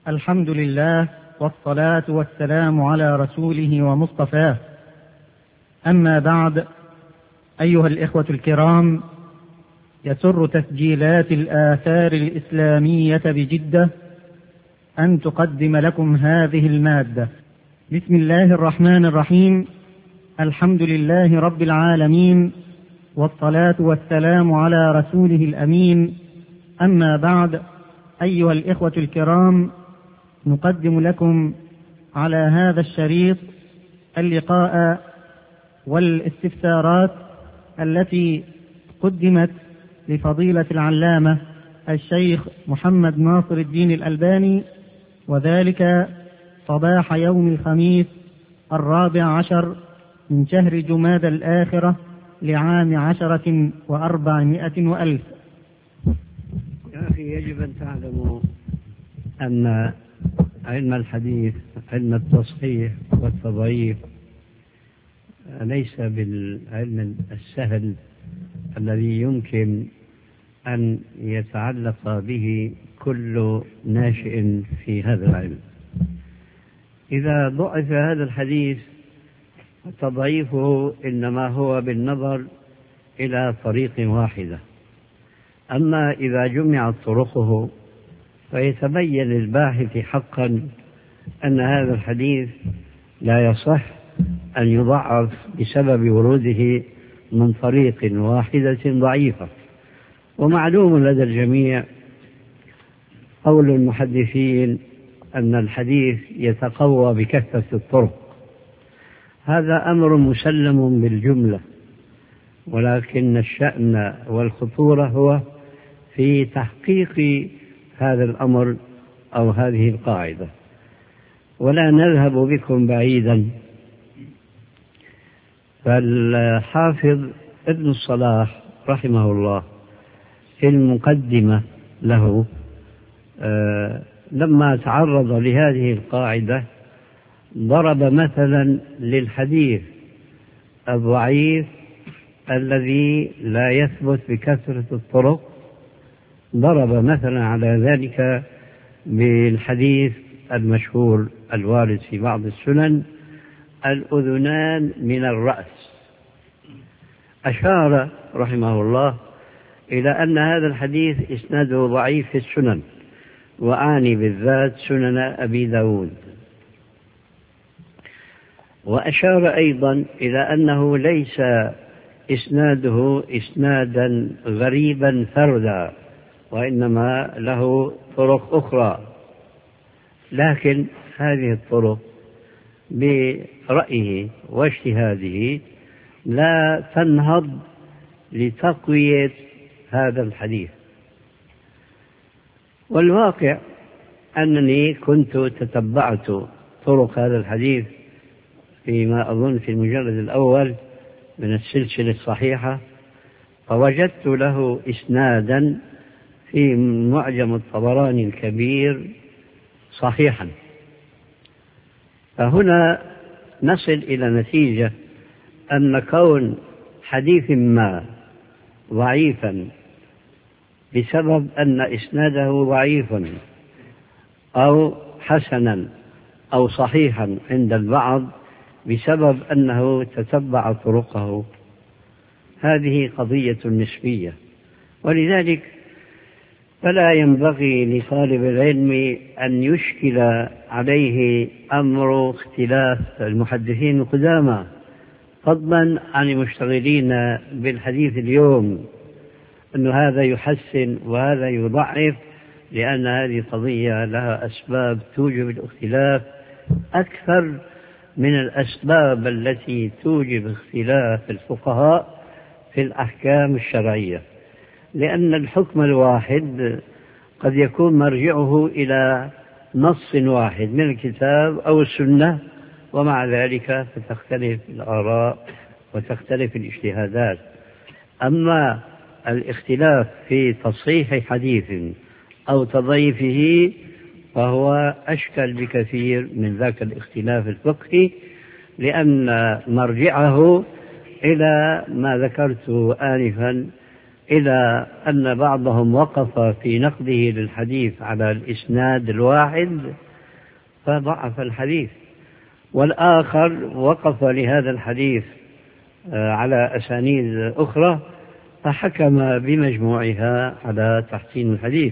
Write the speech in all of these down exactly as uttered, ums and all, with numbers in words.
الحمد لله والصلاة والسلام على رسوله ومصطفاه. أما بعد، أيها الإخوة الكرام، يسر تسجيلات الآثار الإسلامية بجدة أن تقدم لكم هذه المادة. بسم الله الرحمن الرحيم. الحمد لله رب العالمين، والصلاة والسلام على رسوله الأمين. أما بعد، أيها الإخوة الكرام، نقدم لكم على هذا الشريط اللقاء والاستفسارات التي قدمت لفضيلة العلامة الشيخ محمد ناصر الدين الألباني، وذلك صباح يوم الخميس الرابع عشر من شهر جمادى الآخرة لعام عشرة وأربعمائة وألف. يا أخي، يجب أن تعلموا أن علم الحديث، علم التصحيح والتضعيف، ليس بالعلم السهل الذي يمكن أن يتعلق به كل ناشئ في هذا العلم. إذا ضعف هذا الحديث تضعيفه إنما هو بالنظر إلى طريق واحدة، أما إذا جمعت طرقه فيتبين للباحث حقا أن هذا الحديث لا يصح أن يضعف بسبب وروده من طريق واحدة ضعيفة. ومعلوم لدى الجميع قول المحدثين أن الحديث يتقوى بكثرة الطرق، هذا أمر مسلم بالجملة، ولكن الشأن والخطورة هو في تحقيق هذا الأمر أو هذه القاعدة. ولا نذهب بكم بعيدا، فالحافظ ابن الصلاح رحمه الله في المقدمة له آه لما تعرض لهذه القاعدة ضرب مثلا للحديث الضعيف الذي لا يثبت بكثرة الطرق، ضرب مثلا على ذلك بالحديث المشهور الوارد في بعض السنن: الأذنان من الرأس. أشار رحمه الله إلى أن هذا الحديث إسناده ضعيف في السنن، وأعني بالذات سنن أبي داود. وأشار أيضا إلى أنه ليس إسناده إسنادا غريبا فردا، وإنما له طرق أخرى، لكن هذه الطرق برأيه واجتهاده لا تنهض لتقوية هذا الحديث. والواقع أنني كنت تتبعت طرق هذا الحديث فيما أظن في المجلد الأول من السلسلة الصحيحة، فوجدت له إسنادا في معجم الطبراني الكبير صحيحا. فهنا نصل إلى نتيجة أن كون حديث ما ضعيفا بسبب أن إسناده ضعيف، أو حسنا أو صحيحا عند البعض بسبب أنه تتبع طرقه، هذه قضية نسبية. ولذلك فلا ينبغي لطالب العلم أن يشكل عليه أمر اختلاف المحدثين القدامى، فضلا عن المشتغلين بالحديث اليوم، أن هذا يحسن وهذا يضعف، لأن هذه قضية لها أسباب توجب الاختلاف أكثر من الأسباب التي توجب اختلاف الفقهاء في الأحكام الشرعية. لأن الحكم الواحد قد يكون مرجعه إلى نص واحد من الكتاب أو السنة، ومع ذلك فتختلف الآراء وتختلف الاجتهادات. أما الاختلاف في تصحيح حديث أو تضعيفه فهو أشكل بكثير من ذاك الاختلاف الفقهي، لأن مرجعه إلى ما ذكرت آنفا إلى أن بعضهم وقف في نقده للحديث على الإسناد الواحد فضعف الحديث، والآخر وقف لهذا الحديث على أسانيد أخرى فحكم بمجموعها على تحسين الحديث.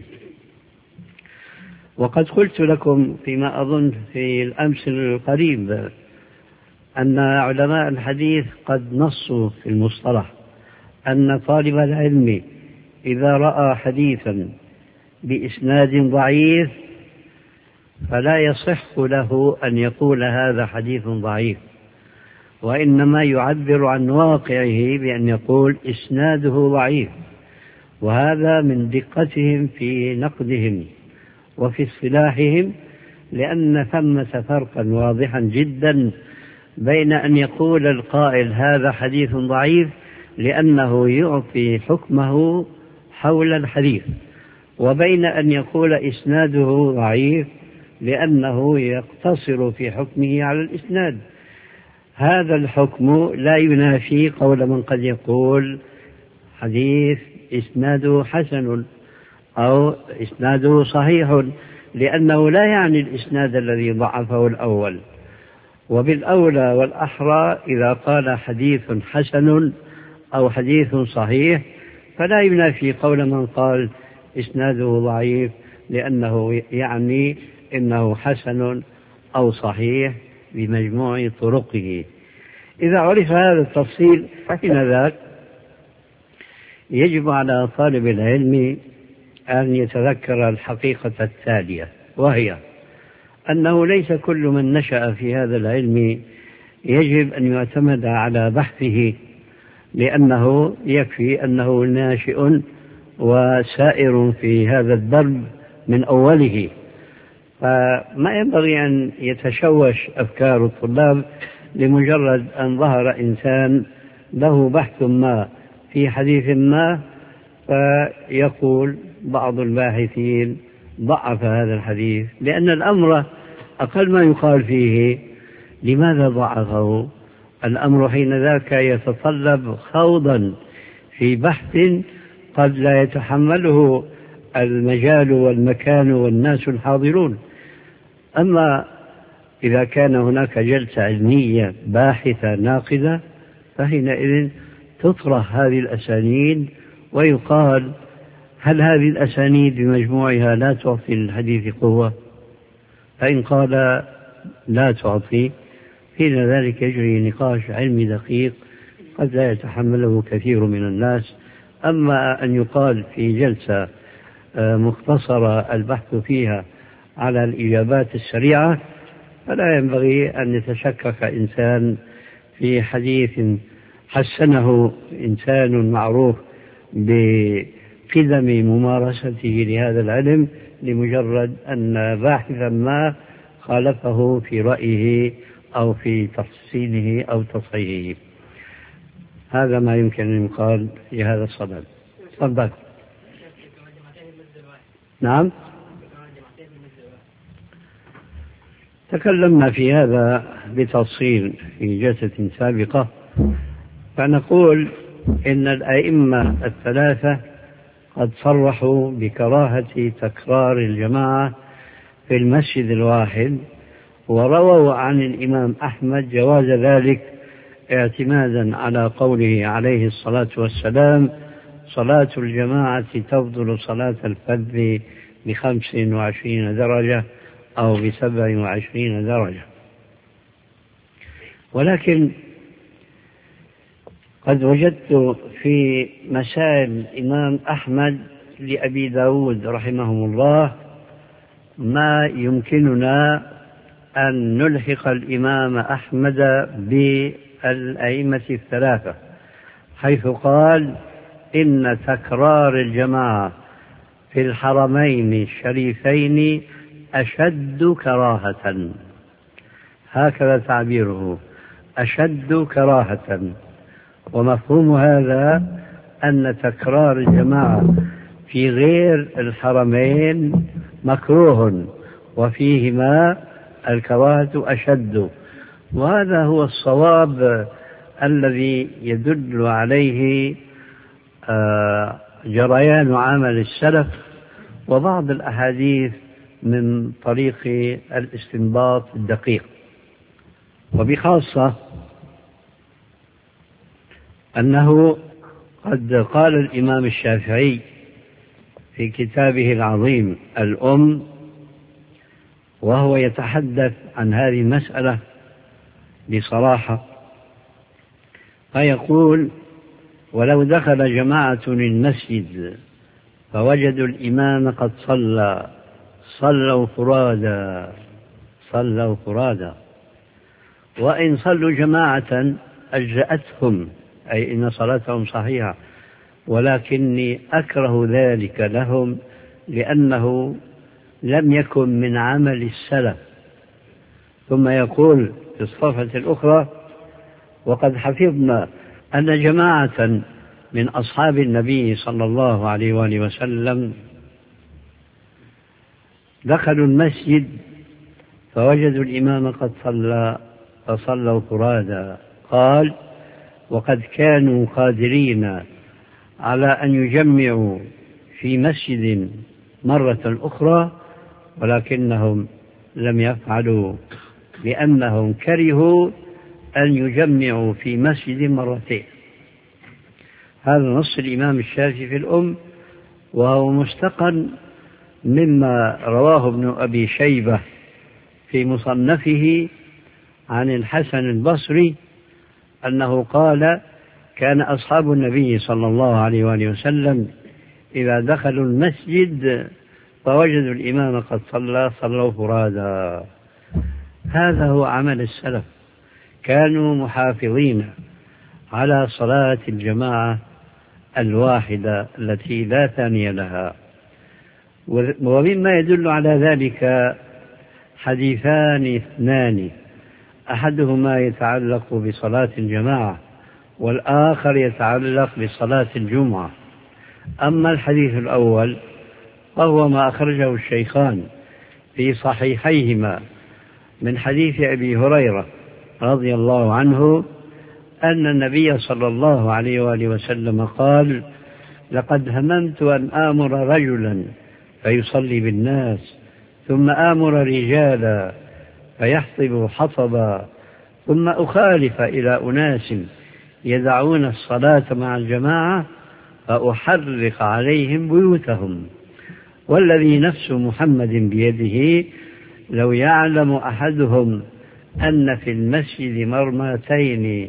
وقد قلت لكم فيما أظن في الأمس القريب أن علماء الحديث قد نصوا في المصطلح أن طالب العلم إذا رأى حديثا بإسناد ضعيف فلا يصح له أن يقول هذا حديث ضعيف، وإنما يعبر عن واقعه بأن يقول إسناده ضعيف. وهذا من دقتهم في نقدهم وفي اصطلاحهم، لأن ثمة فرقا واضحا جدا بين أن يقول القائل هذا حديث ضعيف لأنه يعطي حكمه حول الحديث، وبين أن يقول إسناده ضعيف لأنه يقتصر في حكمه على الإسناد. هذا الحكم لا ينافي قول من قد يقول حديث إسناده حسن أو إسناده صحيح، لأنه لا يعني الإسناد الذي ضعفه الأول. وبالأولى والأحرى إذا قال حديث حسن أو حديث صحيح فلا ينافي قول من قال إسناده ضعيف لأنه يعني إنه حسن أو صحيح بمجموع طرقه. إذا عرف هذا التفصيل فإن ذاك يجب على طالب العلم أن يتذكر الحقيقة التالية، وهي أنه ليس كل من نشأ في هذا العلم يجب أن يعتمد على بحثه، لأنه يكفي أنه ناشئ وسائر في هذا الدرب من أوله، فما ينبغي أن يتشوش أفكار الطلاب لمجرد أن ظهر إنسان له بحث ما في حديث ما فيقول بعض الباحثين ضعف هذا الحديث، لأن الأمر أقل ما يقال فيه لماذا ضعفه. الأمر حين ذاك يتطلب خوضا في بحث قد لا يتحمله المجال والمكان والناس الحاضرون. أما إذا كان هناك جلسة علمية باحثة ناقدة فحينئذ تطرح هذه الأسانيد ويقال هل هذه الأسانيد بمجموعها لا تعطي للحديث قوة؟ فإن قال لا تعطي حين ذلك يجري نقاش علمي دقيق قد لا يتحمله كثير من الناس. أما أن يقال في جلسة مختصرة البحث فيها على الإجابات السريعة فلا ينبغي أن يتشكك إنسان في حديث حسنه إنسان معروف بقدم ممارسته لهذا العلم لمجرد أن باحثا ما خالفه في رأيه أو في تحسينه أو تصحيحه. هذا ما يمكن أن يقال في هذا الصدد. تفضل. نعم، تكلمنا في هذا بتفصيل في جلسة سابقة، فنقول إن الأئمة الثلاثة قد صرحوا بكراهة تكرار الجماعة في المسجد الواحد، ورووا عن الإمام أحمد جواز ذلك اعتمادا على قوله عليه الصلاة والسلام صلاة الجماعة تفضل صلاة الفرد بخمس وعشرين درجة أو بسبع وعشرين درجة. ولكن قد وجدت في مسائل الإمام أحمد لأبي داود رحمهم الله ما يمكننا أن نلحق الإمام أحمد بالأئمة الثلاثة، حيث قال إن تكرار الجماعة في الحرمين الشريفين أشد كراهة، هكذا تعبيره، أشد كراهة. ومفهوم هذا أن تكرار الجماعة في غير الحرمين مكروه وفيهما الكراهة أشد، وهذا هو الصواب الذي يدل عليه جريان عمل السلف وبعض الأحاديث من طريق الاستنباط الدقيق. وبخاصة أنه قد قال الإمام الشافعي في كتابه العظيم الأم وهو يتحدث عن هذه المسألة بصراحة، فيقول: ولو دخل جماعة المسجد فوجدوا الإمام قد صلى صلوا فرادا صلوا فرادا وإن صلوا جماعة أجزأتهم، أي إن صلاتهم صحيحة، ولكني أكره ذلك لهم لأنه لم يكن من عمل السلف. ثم يقول في الصفحة الأخرى: وقد حفظنا أن جماعة من أصحاب النبي صلى الله عليه وآله وسلم دخلوا المسجد فوجدوا الإمام قد صلى فصلوا فرادا. قال: وقد كانوا قادرين على أن يجمعوا في مسجد مرة أخرى ولكنهم لم يفعلوا لأنهم كرهوا أن يجمعوا في مسجد مرتين. هذا نص الإمام الشافعي في الأم، وهو مستقن مما رواه ابن أبي شيبة في مصنفه عن الحسن البصري أنه قال: كان أصحاب النبي صلى الله عليه وآله وسلم إذا دخلوا المسجد فوجدوا الإمام قد صلى صلوا فرادا. هذا هو عمل السلف، كانوا محافظين على صلاة الجماعة الواحدة التي لا ثانية لها. ومما يدل على ذلك حديثان اثنان، أحدهما يتعلق بصلاة الجماعة والآخر يتعلق بصلاة الجمعة. أما الحديث الأول فهو ما أخرجه الشيخان في صحيحيهما من حديث أبي هريرة رضي الله عنه أن النبي صلى الله عليه وآله وسلم قال: لقد هممت أن آمر رجلا فيصلي بالناس ثم آمر رجالا فيحطب حطبا ثم أخالف إلى أناس يدعون الصلاة مع الجماعة فأحرق عليهم بيوتهم، والذي نفس محمد بيده لو يعلم أحدهم أن في المسجد مرمتين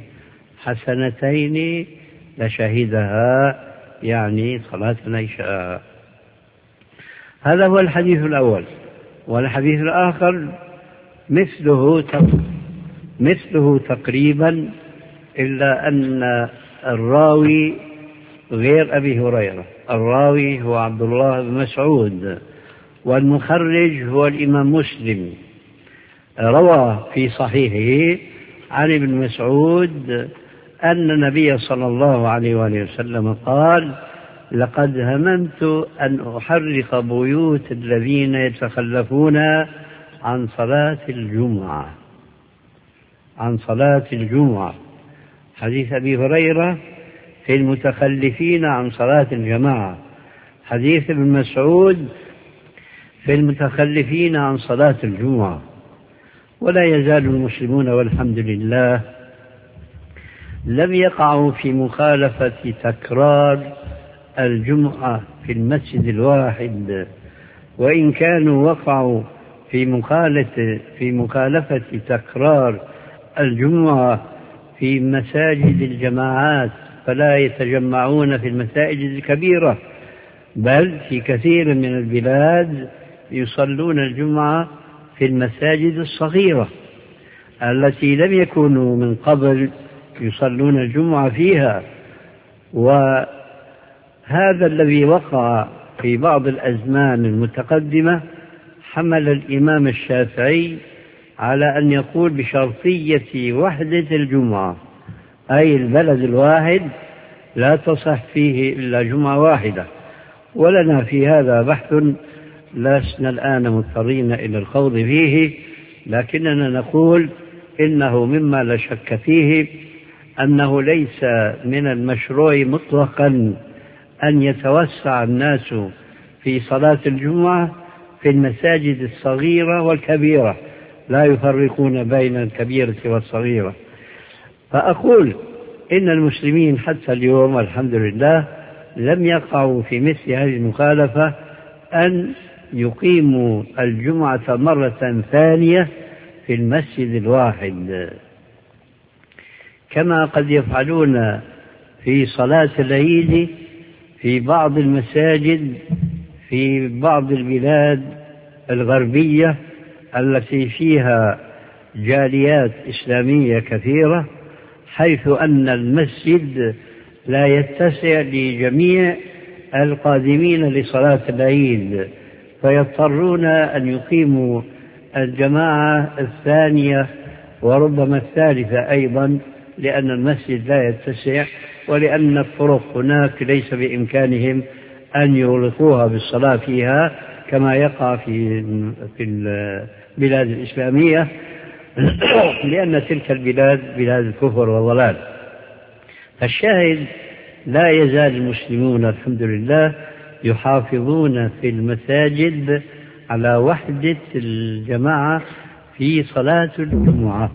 حسنتين لشهدها، يعني صلاة العشاء. هذا هو الحديث الأول. والحديث الآخر مثله مثله تقريبا، إلا أن الراوي غير أبي هريرة، الراوي هو عبد الله بن مسعود، والمخرج هو الإمام مسلم، روى في صحيحه عن ابن مسعود أن النبي صلى الله عليه وآله وسلم قال: لقد هممت أن أحرق بيوت الذين يتخلفون عن صلاة الجمعة عن صلاة الجمعة. حديث أبي هريرة في المتخلفين عن صلاة الجماعة، حديث ابن مسعود في المتخلفين عن صلاة الجمعة. ولا يزال المسلمون والحمد لله لم يقعوا في مخالفة تكرار الجمعة في المسجد الواحد، وإن كانوا وقعوا في مخالفة في مخالفة تكرار الجمعة في مساجد الجماعات، فلا يتجمعون في المساجد الكبيرة، بل في كثير من البلاد يصلون الجمعة في المساجد الصغيرة التي لم يكونوا من قبل يصلون الجمعة فيها. وهذا الذي وقع في بعض الأزمان المتقدمة حمل الإمام الشافعي على أن يقول بشرطية وحدة الجمعة، أي البلد الواحد لا تصح فيه إلا جمعة واحدة. ولنا في هذا بحث لسنا الآن مضطرين إلى الخوض فيه، لكننا نقول إنه مما لا شك فيه أنه ليس من المشروع مطلقا أن يتوسع الناس في صلاة الجمعة في المساجد الصغيرة والكبيرة، لا يفرقون بين الكبيرة والصغيرة. فأقول إن المسلمين حتى اليوم والحمد لله لم يقعوا في مثل هذه المخالفة أن يقيموا الجمعة مرة ثانية في المسجد الواحد، كما قد يفعلون في صلاة العيد في بعض المساجد في بعض البلاد الغربية التي فيها جاليات إسلامية كثيرة، حيث أن المسجد لا يتسع لجميع القادمين لصلاة العيد، فيضطرون أن يقيموا الجماعة الثانية وربما الثالثة أيضا، لأن المسجد لا يتسع ولأن الطرق هناك ليس بإمكانهم أن يغلقوها بالصلاة فيها كما يقع في في البلاد الإسلامية، لأن تلك البلاد بلاد الكفر والضلال. فالشاهد لا يزال المسلمون الحمد لله يحافظون في المساجد على وحدة الجماعة في صلاة الجمعة،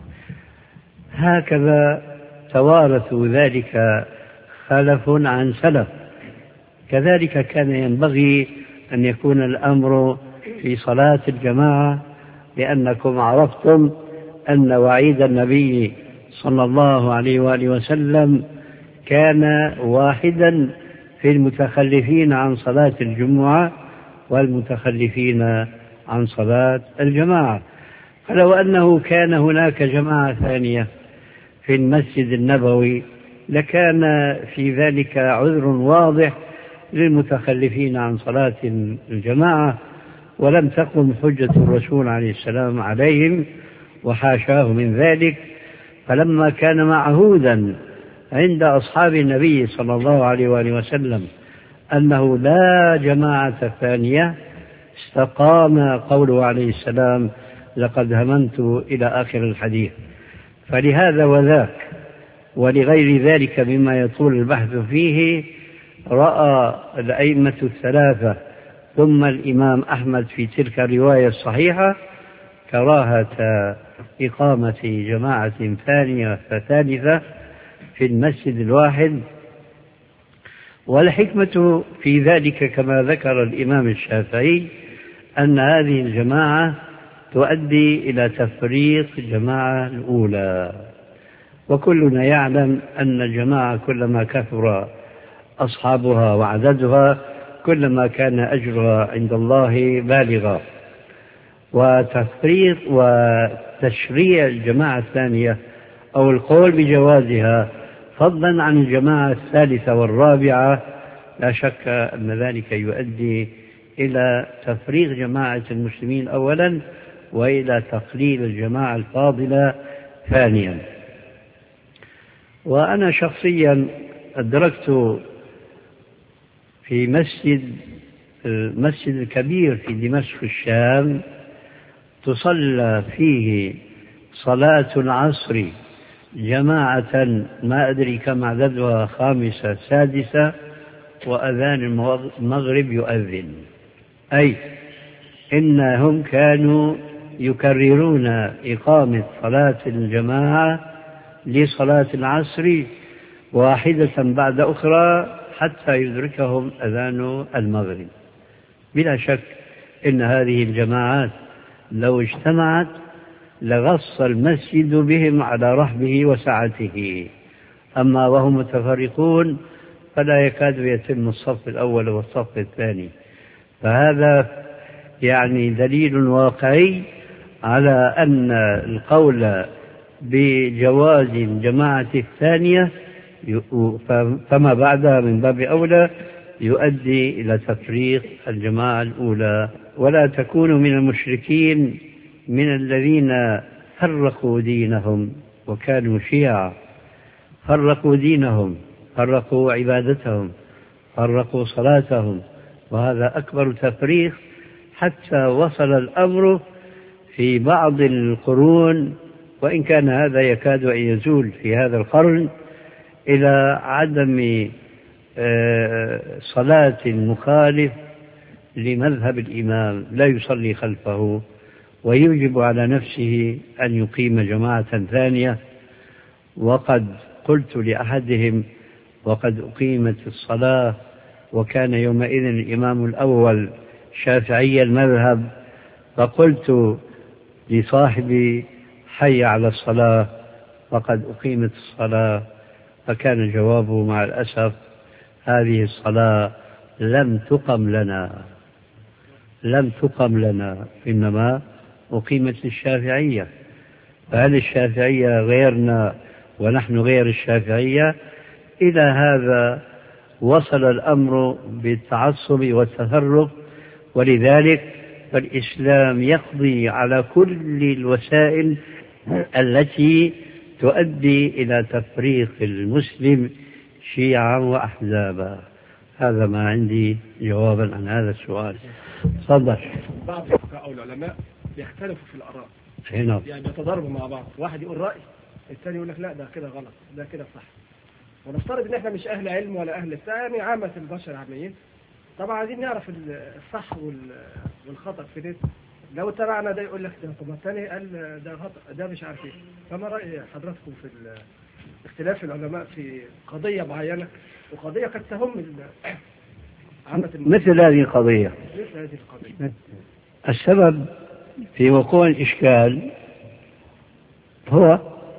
هكذا توارثوا ذلك خلف عن سلف. كذلك كان ينبغي أن يكون الأمر في صلاة الجماعة، لأنكم عرفتم أن وعيد النبي صلى الله عليه وآله وسلم كان واحدا في المتخلفين عن صلاة الجمعة والمتخلفين عن صلاة الجماعة. فلو أنه كان هناك جماعة ثانية في المسجد النبوي لكان في ذلك عذر واضح للمتخلفين عن صلاة الجماعة، ولم تقم حجة الرسول عليه السلام عليهم وحاشاه من ذلك. فلما كان معهودا عند أصحاب النبي صلى الله عليه وآله وسلم أنه لا جماعة ثانية استقام قوله عليه السلام لقد هممت إلى آخر الحديث. فلهذا وذاك ولغير ذلك مما يطول البحث فيه رأى الأئمة الثلاثة ثم الإمام أحمد في تلك الرواية الصحيحة كراهة إقامة جماعة ثانية فثالثة في المسجد الواحد. والحكمة في ذلك كما ذكر الإمام الشافعي أن هذه الجماعة تؤدي إلى تفريق الجماعة الأولى، وكلنا يعلم أن الجماعة كلما كثر أصحابها وعددها كلما كان أجرها عند الله بالغا. وتفريق وتشريع الجماعة الثانية أو القول بجوازها فضلا عن الجماعة الثالثة والرابعة لا شك أن ذلك يؤدي إلى تفريق جماعة المسلمين أولا وإلى تقليل الجماعة الفاضلة ثانيا. وأنا شخصيا أدركت في مسجد المسجد الكبير في دمشق الشام تصلى فيه صلاة العصر جماعة ما أدري كم عددها خامسة سادسة وأذان المغرب يؤذن، أي إنهم كانوا يكررون إقامة صلاة الجماعة لصلاة العصر واحدة بعد أخرى حتى يدركهم أذان المغرب. بلا شك إن هذه الجماعات لو اجتمعت لغص المسجد بهم على رحبه وسعته، أما وهم متفرقون فلا يكاد يتم الصف الأول والصف الثاني. فهذا يعني دليل واقعي على أن القول بجواز الجماعة الثانية فما بعدها من باب أولى يؤدي إلى تفريق الجماعة الأولى. ولا تكونوا من المشركين من الذين فرقوا دينهم وكانوا شيعا، فرقوا دينهم، فرقوا عبادتهم، فرقوا صلاتهم، وهذا أكبر تفريق، حتى وصل الأمر في بعض القرون، وإن كان هذا يكاد أن يزول في هذا القرن، إلى عدم صلاة المخالف لمذهب الإمام لا يصلي خلفه، ويوجب على نفسه أن يقيم جماعة ثانية. وقد قلت لأحدهم وقد أقيمت الصلاة وكان يومئذ الإمام الأول شافعي المذهب، فقلت لصاحبي حي على الصلاة وقد أقيمت الصلاة، فكان جوابه مع الأسف هذه الصلاة لم تقم لنا لم تقم لنا إنما أقيمت للشافعية. فهل الشافعية غيرنا ونحن غير الشافعية؟ إلى هذا وصل الأمر بالتعصب والتفرق. ولذلك فالإسلام يقضي على كل الوسائل التي تؤدي إلى تفريق المسلم شيعا وأحزابا. هذا ما عندي جوابا عن هذا السؤال. تفضل. بعض الفقهاء أو العلماء يختلفوا في الآراء، هنا يعني يتضاربوا مع بعض، واحد يقول رأي الثاني يقول لك لا ده كده غلط ده كده صح. ونفترض ان احنا مش اهل علم ولا اهل بتاع، يعني عامة البشر عاميين، طبعا عايزين نعرف الصح والخطأ في ده. لو تبعنا ده يقول لك ده، طب الثاني قال ده خطأ ده مش عارف ايه. فما رأي حضراتكم في اختلاف العلماء في قضية معينة وقضية قد تهم عامة مثل هذه القضية؟ مثل هذه القضية السبب في وقوع الإشكال هو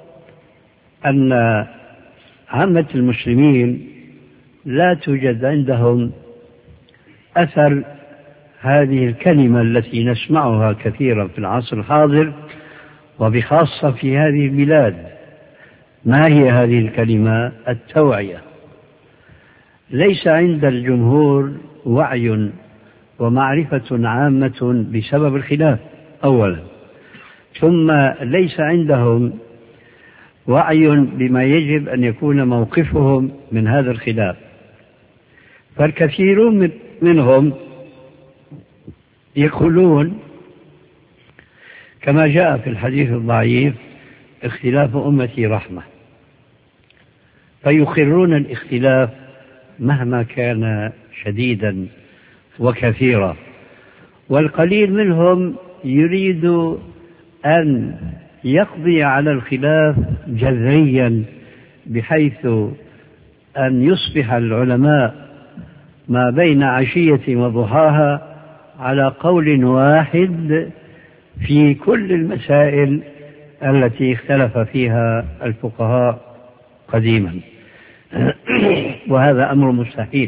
أن عامة المسلمين لا توجد عندهم أثر هذه الكلمة التي نسمعها كثيرا في العصر الحاضر وبخاصة في هذه البلاد. ما هي هذه الكلمة؟ التوعية. ليس عند الجمهور وعي ومعرفة عامة بسبب الخلاف أولا، ثم ليس عندهم وعي بما يجب أن يكون موقفهم من هذا الخلاف. فالكثيرون منهم يقولون كما جاء في الحديث الضعيف اختلاف أمتي رحمة، فيقرون الاختلاف مهما كان شديدا وكثيرا. والقليل منهم يريد أن يقضي على الخلاف جذريا بحيث أن يصبح العلماء ما بين عشية وضحاها على قول واحد في كل المسائل التي اختلف فيها الفقهاء قديما. وهذا أمر مستحيل،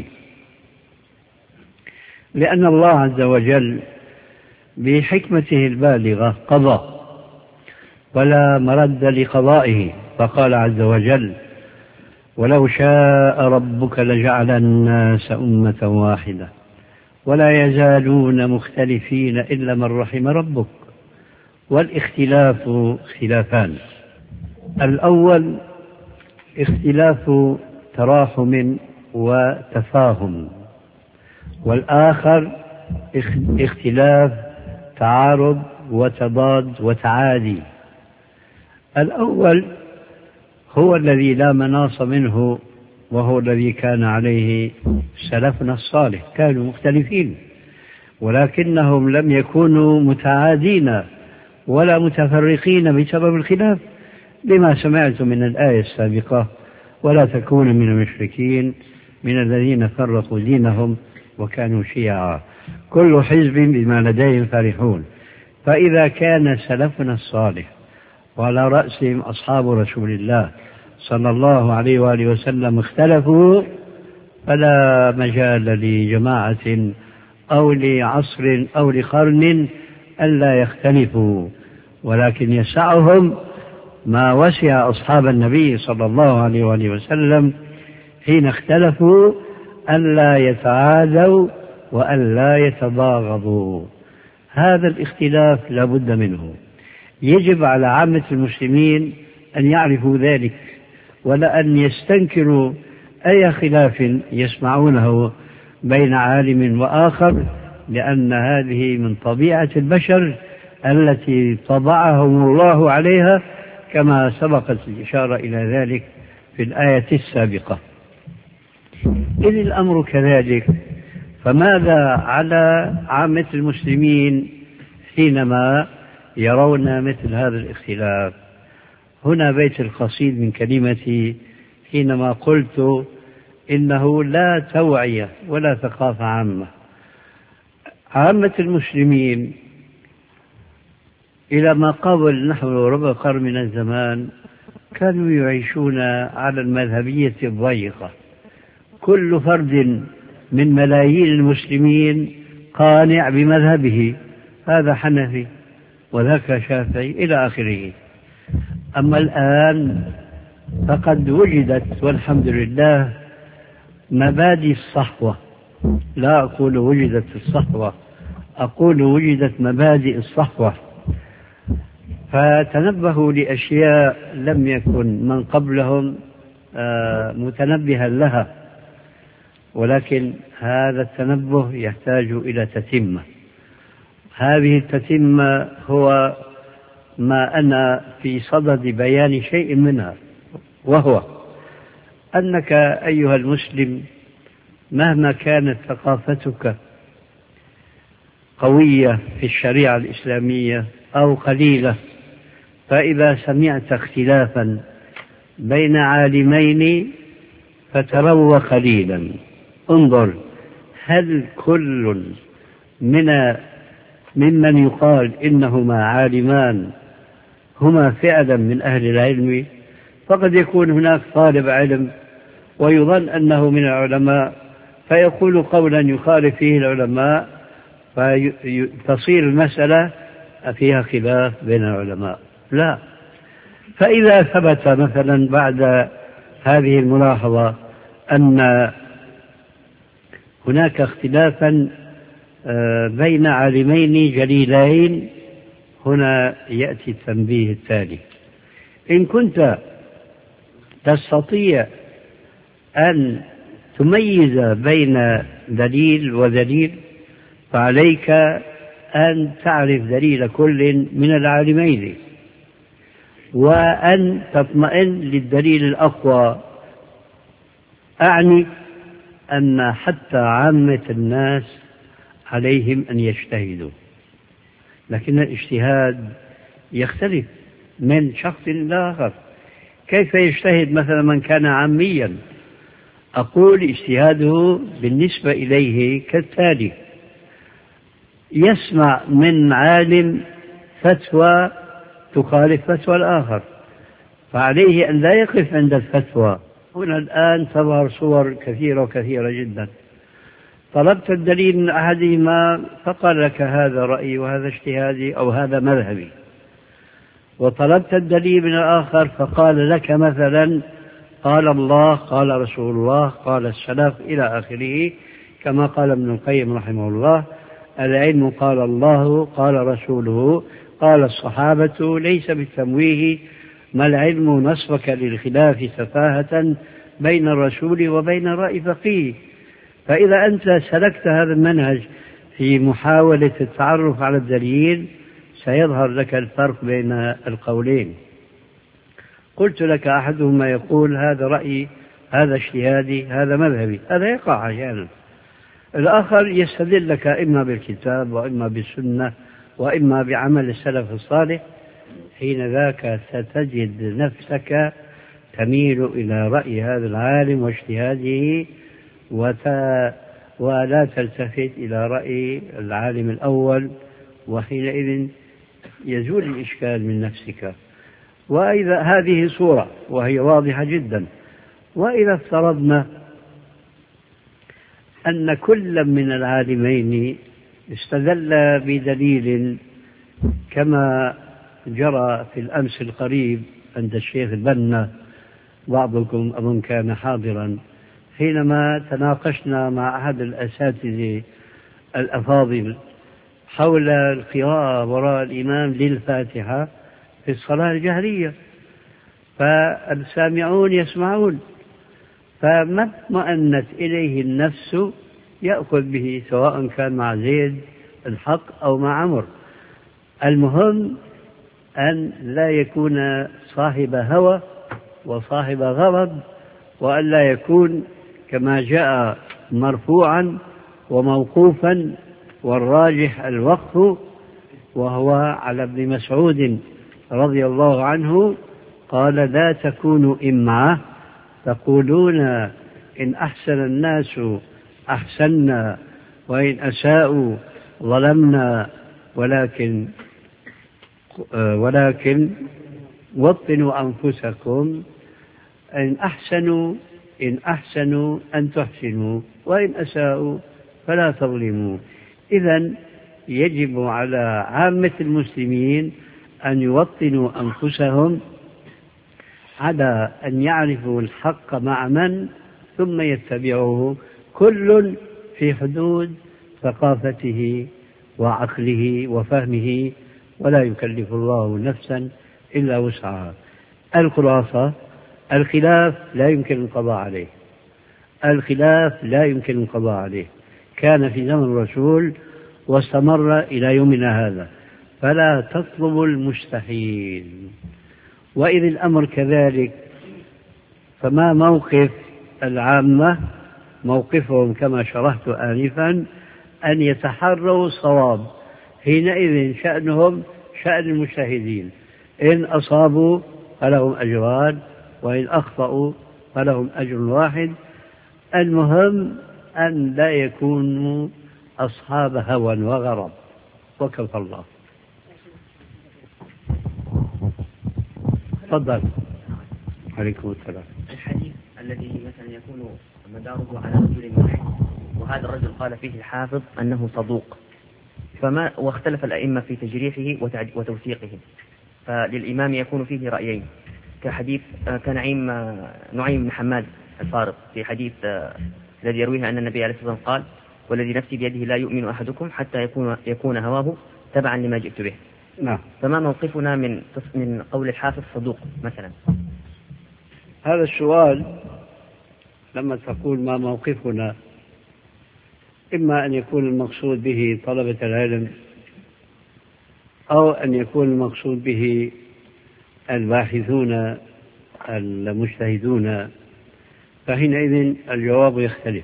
لأن الله عز وجل بحكمته البالغة قضى ولا مرد لقضائه، فقال عز وجل ولو شاء ربك لجعل الناس أمة واحدة ولا يزالون مختلفين إلا من رحم ربك. والاختلاف اختلافان: الأول اختلاف تراحم وتفاهم، والآخر اختلاف تعارض وتضاد وتعادي. الأول هو الذي لا مناص منه، وهو الذي كان عليه سلفنا الصالح، كانوا مختلفين ولكنهم لم يكونوا متعادين ولا متفرقين بسبب الخلاف، لما سمعت من الآية السابقة ولا تكونوا من المشركين من الذين فرقوا دينهم وكانوا شيعا كل حزب بما لديهم فرحون. فإذا كان سلفنا الصالح وعلى رأسهم أصحاب رسول الله صلى الله عليه وآله وسلم اختلفوا، فلا مجال لجماعة أو لعصر أو لقرن ألا يختلفوا، ولكن يسعهم ما وسع أصحاب النبي صلى الله عليه وآله وسلم حين اختلفوا ألا يتعادوا وألا يتباغضوا. هذا الاختلاف لا بد منه، يجب على عامة المسلمين أن يعرفوا ذلك ولا أن يستنكروا أي خلاف يسمعونه بين عالم وآخر، لأن هذه من طبيعة البشر التي طبعهم الله عليها، كما سبقت الإشارة إلى ذلك في الآية السابقة. إذ الأمر كذلك، فماذا على عامة المسلمين حينما يرون مثل هذا الاختلاف؟ هنا بيت القصيد من كلمتي حينما قلت إنه لا توعية ولا ثقافة عامة. عامة المسلمين إلى ما قبل نحو ربع قرن من الزمان كانوا يعيشون على المذهبية الضيقة، كل فرد من ملايين المسلمين قانع بمذهبه، هذا حنفي وذاك شافعي إلى آخره. أما الآن فقد وجدت والحمد لله مبادئ الصحوة، لا أقول وجدت الصحوة، أقول وجدت مبادئ الصحوة، فتنبهوا لأشياء لم يكن من قبلهم متنبها لها، ولكن هذا التنبه يحتاج إلى تتمة. هذه التتمة هو ما أنا في صدد بيان شيء منها، وهو أنك أيها المسلم مهما كانت ثقافتك قوية في الشريعة الإسلامية أو قليلة، فإذا سمعت اختلافا بين عالمين فتروى قليلا، انظر هل كل من ممن يقال إنهما عالمان هما فعلا من أهل العلم؟ فقد يكون هناك طالب علم ويظن أنه من العلماء فيقول قولا يخالف فيه العلماء فتصير المسألة فيها خلاف بين العلماء. لا، فإذا ثبت مثلا بعد هذه الملاحظة أن هناك اختلافا بين عالمين جليلين، هنا يأتي التنبيه التالي: إن كنت تستطيع أن تميز بين دليل ودليل فعليك أن تعرف دليل كل من العالمين وأن تطمئن للدليل الأقوى. أعني أن حتى عامة الناس عليهم أن يجتهدوا، لكن الاجتهاد يختلف من شخص لآخر. كيف يجتهد مثلا من كان عاميا؟ أقول اجتهاده بالنسبة إليه كالتالي: يسمع من عالم فتوى تخالف فتوى الآخر، فعليه أن لا يقف عند الفتوى. هنا الآن تظهر صور كثيرة وكثيرة جدا. طلبت الدليل من أحدهما فقال لك هذا رأيي وهذا اجتهادي أو هذا مذهبي، وطلبت الدليل من الآخر فقال لك مثلا قال الله قال رسول الله قال السلف إلى آخره، كما قال ابن القيم رحمه الله: العلم قال الله قال رسوله قال الصحابة ليس بالتمويه، ما العلم نصبك للخلاف سفاهة بين الرسول وبين رأي فقيه. فإذا أنت سلكت هذا المنهج في محاولة التعرف على الدليل سيظهر لك الفرق بين القولين. قلت لك أحدهما يقول هذا رأيي هذا اجتهادي هذا مذهبي، هذا يقع أحيانا. الآخر يستدل لك إما بالكتاب وإما بالسنة وإما بعمل السلف الصالح، حين ذاك ستجد نفسك تميل إلى رأي هذا العالم واجتهاده وت... ولا تلتفت إلى رأي العالم الأول، وحينئذ يزول الإشكال من نفسك. وإذا هذه صورة وهي واضحة جدا. وإذا افترضنا أن كل من العالمين استدل بدليل كما جرى في الأمس القريب عند الشيخ البنا، بعضكم أظن كان حاضرا حينما تناقشنا مع أحد الأساتذة الأفاضل حول القراءة وراء الإمام للفاتحة في الصلاة الجهرية، فالسامعون يسمعون، فما اطمأنت إليه النفس يأخذ به سواء كان مع زيد الحق أو مع عمر. المهم أن لا يكون صاحب هوى وصاحب غضب، وأن لا يكون كما جاء مرفوعا وموقوفا، والراجح الوقف، وهو على ابن مسعود رضي الله عنه قال: لا تكونوا إمعة تقولون إن أحسن الناس أحسنا وإن أساءوا ظلمنا، ولكن ولكن وطنوا أنفسكم، إن أحسنوا إن أحسنوا أن تحسنوا وإن أساءوا فلا تظلموا. إذن يجب على عامة المسلمين أن يوطنوا أنفسهم على أن يعرفوا الحق مع من، ثم يتبعوه كل في حدود ثقافته وعقله وفهمه، ولا يكلف الله نفسا إلا وسعها. الخلاصة: الخلاف لا يمكن القضاء عليه، الخلاف لا يمكن القضاء عليه، كان في زمن الرسول واستمر إلى يومنا هذا، فلا تطلب المستحيل. وإذ الأمر كذلك فما موقف العامة؟ موقفهم كما شرحت آنفا أن يتحروا الصواب، حينئذ شأنهم شأن المجتهدين، إن أصابوا فلهم أجران وإن أخطأوا فلهم أجر واحد. المهم أن لا يكونوا أصحاب هوى وغرض، وكفى الله. تفضل. عليكم السلام. الحديث الذي مثلا يكون مداره على رجل واحد، وهذا الرجل قال فيه الحافظ أنه صدوق، فما واختلف الأئمة في تجريحه وتوثيقه، فللإمام يكون فيه رأيين، كحديث كنعيم نعيم بن حماد الفارض في حديث الذي يرويه أن النبي عليه الصلاة والسلام قال: والذي نفسي بيده لا يؤمن أحدكم حتى يكون يكون هواه تبعا لما جئت به. نعم. فما موقفنا من من قول الحافظ صدوق مثلا؟ هذا السؤال لما تقول ما موقفنا، إما أن يكون المقصود به طلبة العلم، أو أن يكون المقصود به الباحثون المجتهدون، فحينئذ الجواب يختلف.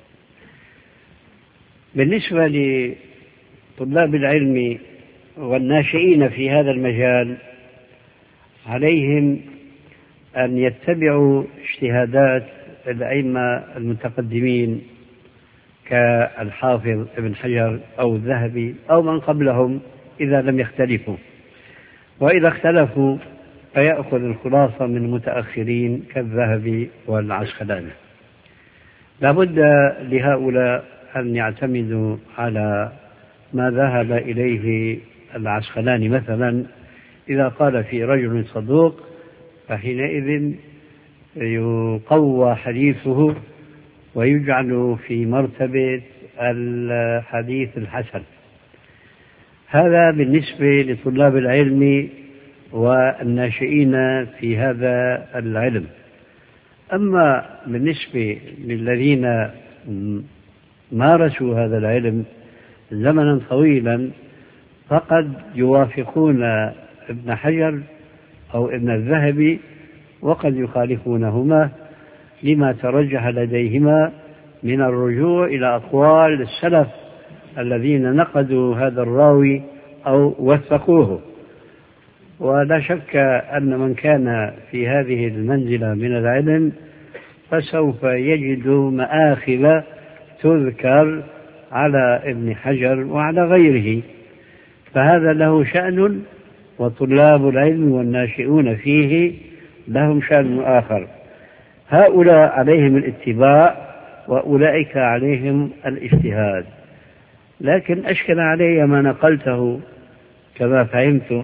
بالنسبة لطلاب العلم والناشئين في هذا المجال، عليهم أن يتبعوا اجتهادات الأئمة المتقدمين كالحافظ ابن حجر أو الذهبي أو من قبلهم إذا لم يختلفوا، وإذا اختلفوا فيأخذ الخلاصة من المتأخرين كالذهبي والعسقلاني. لا بد لهؤلاء أن يعتمدوا على ما ذهب إليه العسقلاني مثلا، إذا قال في رجل صدوق فحينئذ يقوى حديثه ويجعل في مرتبة الحديث الحسن. هذا بالنسبة لطلاب العلم والناشئين في هذا العلم. أما بالنسبة للذين مارسوا هذا العلم زمنا طويلا، فقد يوافقون ابن حجر أو ابن الذهبي، وقد يخالفونهما لما ترجح لديهما من الرجوع إلى أقوال السلف الذين نقدوا هذا الراوي أو وثقوه. ولا شك أن من كان في هذه المنزلة من العلم فسوف يجد مآخذ تذكر على ابن حجر وعلى غيره، فهذا له شأن، وطلاب العلم والناشئون فيه لهم شأن آخر. هؤلاء عليهم الاتباع وأولئك عليهم الاجتهاد. لكن أشكل علي ما نقلته كما فهمت،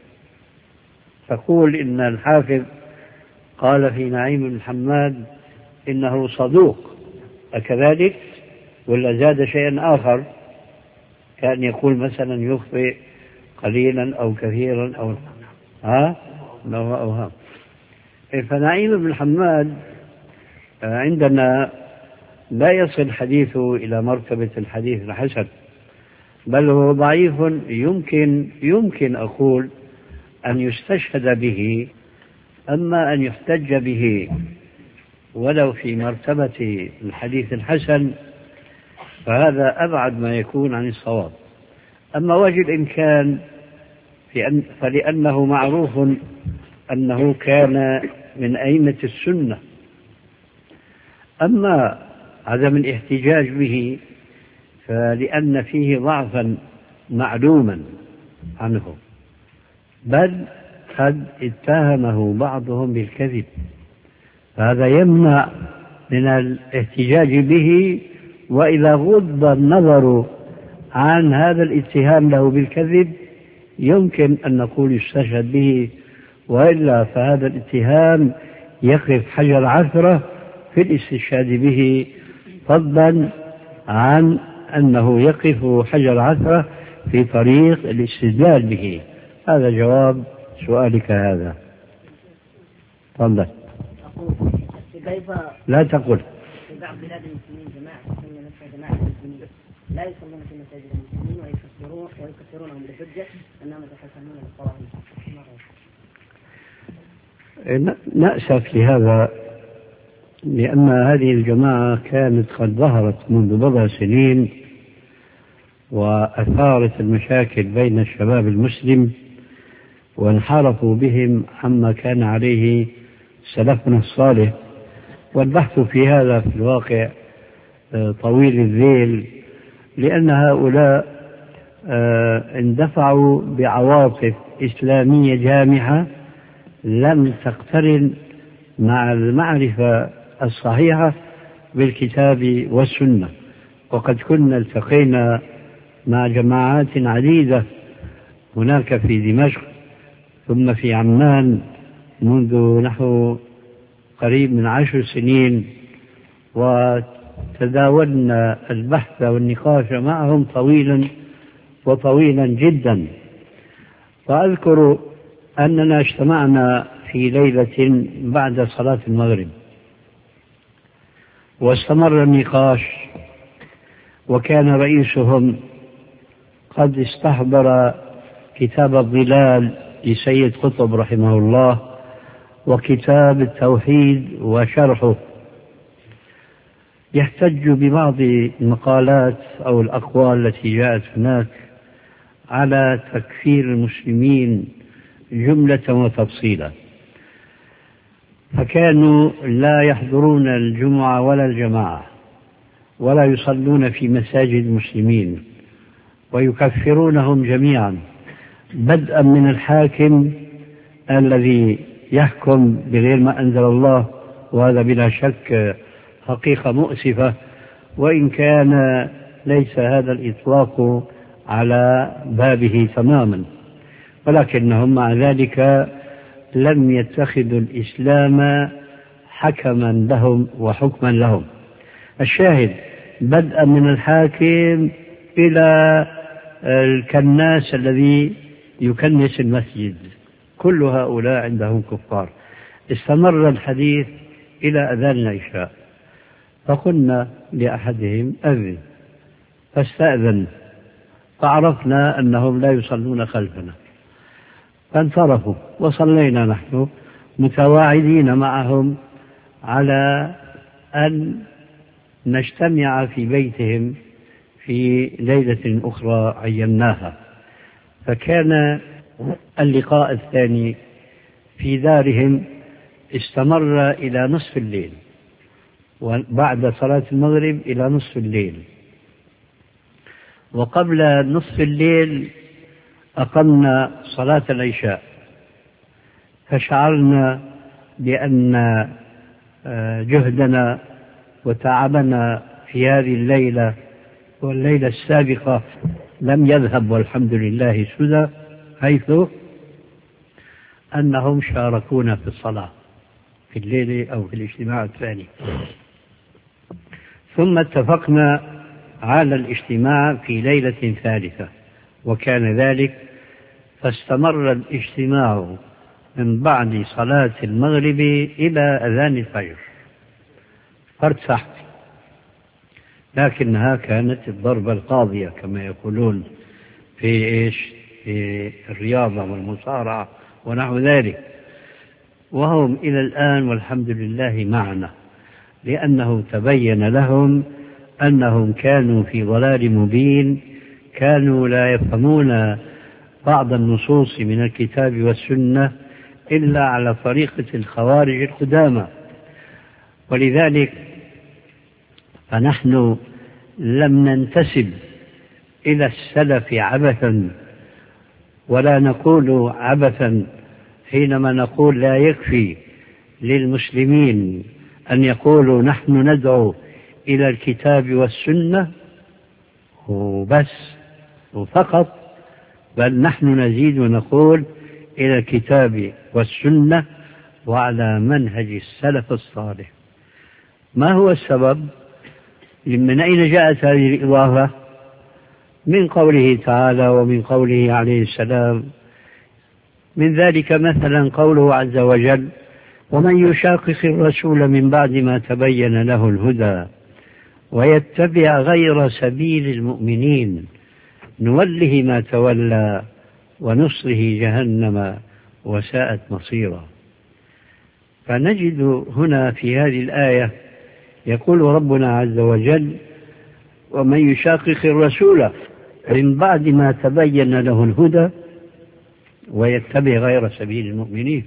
تقول إن الحافظ قال في نعيم بن حماد إنه صدوق، أكذلك ولا زاد شيئا آخر؟ كان يقول مثلا يخطئ قليلا أو كثيرا أو ها له أوهام. فنعيم بن حماد عندنا لا يصل حديثه إلى مرتبة الحديث الحسن، بل هو ضعيف، يمكن يمكن أقول أن يستشهد به. أما أن يحتج به ولو في مرتبة الحديث الحسن فهذا أبعد ما يكون عن الصواب. أما وجه الإمكان فلأنه معروف أنه كان من أئمة السنة. أما عدم الاحتجاج به فلأن فيه ضعفا معلوما عنه، بل قد اتهمه بعضهم بالكذب، فهذا يمنع من الاحتجاج به. وإذا غض النظر عن هذا الاتهام له بالكذب يمكن أن نقول يستشهد به، وإلا فهذا الاتهام يقف حجر عثرة في الاستشهاد به، فضلا عن أنه يقف حجر عثرة في طريق الاستدلال به. هذا جواب سؤالك هذا. تفضل. لا تقل. في بعض بلاد المسلمين جماعة تسمى نفسها جماعة المسلمين لا يصلون في مساجد المسلمين ويكفرون ويكفرونهم بحجة أنهم يتحكمون بالقرآن. نأسف لهذا، لأن هذه الجماعة كانت قد ظهرت منذ بضع سنين وأثارت المشاكل بين الشباب المسلم، وانحرفوا بهم عما كان عليه سلفنا الصالح. والبحث في هذا في الواقع طويل الذيل، لأن هؤلاء اندفعوا بعواطف إسلامية جامعة لم تقترن مع المعرفة الصحيحة بالكتاب والسنة. وقد كنا التقينا مع جماعات عديدة هناك في دمشق ثم في عمان منذ نحو قريب من عشر سنين، وتداولنا البحث والنقاش معهم طويلا وطويلا جدا. وأذكر أننا اجتمعنا في ليلة بعد صلاة المغرب واستمر النقاش، وكان رئيسهم قد استحضر كتاب الظلال لسيد قطب رحمه الله وكتاب التوحيد وشرحه، يحتج ببعض المقالات أو الأقوال التي جاءت هناك على تكفير المسلمين جملة وتفصيلا. فكانوا لا يحضرون الجمعة ولا الجماعة ولا يصلون في مساجد المسلمين، ويكفرونهم جميعا بدءا من الحاكم الذي يحكم بغير ما أنزل الله، وهذا بلا شك حقيقة مؤسفة، وإن كان ليس هذا الإطلاق على بابه تماما، ولكنهم مع ذلك لم يتخذوا الإسلام حكما لهم وحكما لهم. الشاهد بدءا من الحاكم إلى الكناس الذي يكنس المسجد، كل هؤلاء عندهم كفار. استمر الحديث إلى أذان العشاء، فقلنا لأحدهم أذن، فاستأذن، فعرفنا أنهم لا يصلون خلفنا، فانصرفوا وصلينا نحن متواعدين معهم على أن نجتمع في بيتهم في ليلة أخرى عيناها. فكان اللقاء الثاني في دارهم استمر إلى نصف الليل، وبعد صلاة المغرب إلى نصف الليل، وقبل نصف الليل أقمنا صلاة العشاء، فشعرنا بأن جهدنا وتعبنا في هذه الليلة والليلة السابقة لم يذهب والحمد لله سدى، حيث أنهم شاركونا في الصلاة في الليل أو في الاجتماع الثاني. ثم اتفقنا على الاجتماع في ليلة ثالثة، وكان ذلك، فاستمر الاجتماع من بعد صلاة المغرب إلى أذان الفجر، فارتحت، لكنها كانت الضربة القاضية كما يقولون في إيش في الرياضة والمصارعة ونحو ذلك، وهم إلى الآن والحمد لله معنا. لأنه تبين لهم أنهم كانوا في ضلال مبين، كانوا لا يفهمون بعض النصوص من الكتاب والسنة إلا على طريقة الخوارج القدامى. ولذلك فنحن لم ننتسب إلى السلف عبثا، ولا نقول عبثا حينما نقول لا يكفي للمسلمين أن يقولوا نحن ندعو إلى الكتاب والسنة وبس وفقط، بل نحن نزيد ونقول إلى الكتاب والسنة وعلى منهج السلف الصالح. ما هو السبب؟ من أين جاءت هذه الإضافة؟ من قوله تعالى ومن قوله عليه السلام. من ذلك مثلا قوله عز وجل: ومن يشاقق الرسول من بعد ما تبين له الهدى ويتبع غير سبيل المؤمنين نوله ما تولى ونصره جهنم وساءت مصيرا. فنجد هنا في هذه الآية يقول ربنا عز وجل: ومن يشاقق الرسول من بعد ما تبين له الهدى ويتبع غير سبيل المؤمنين.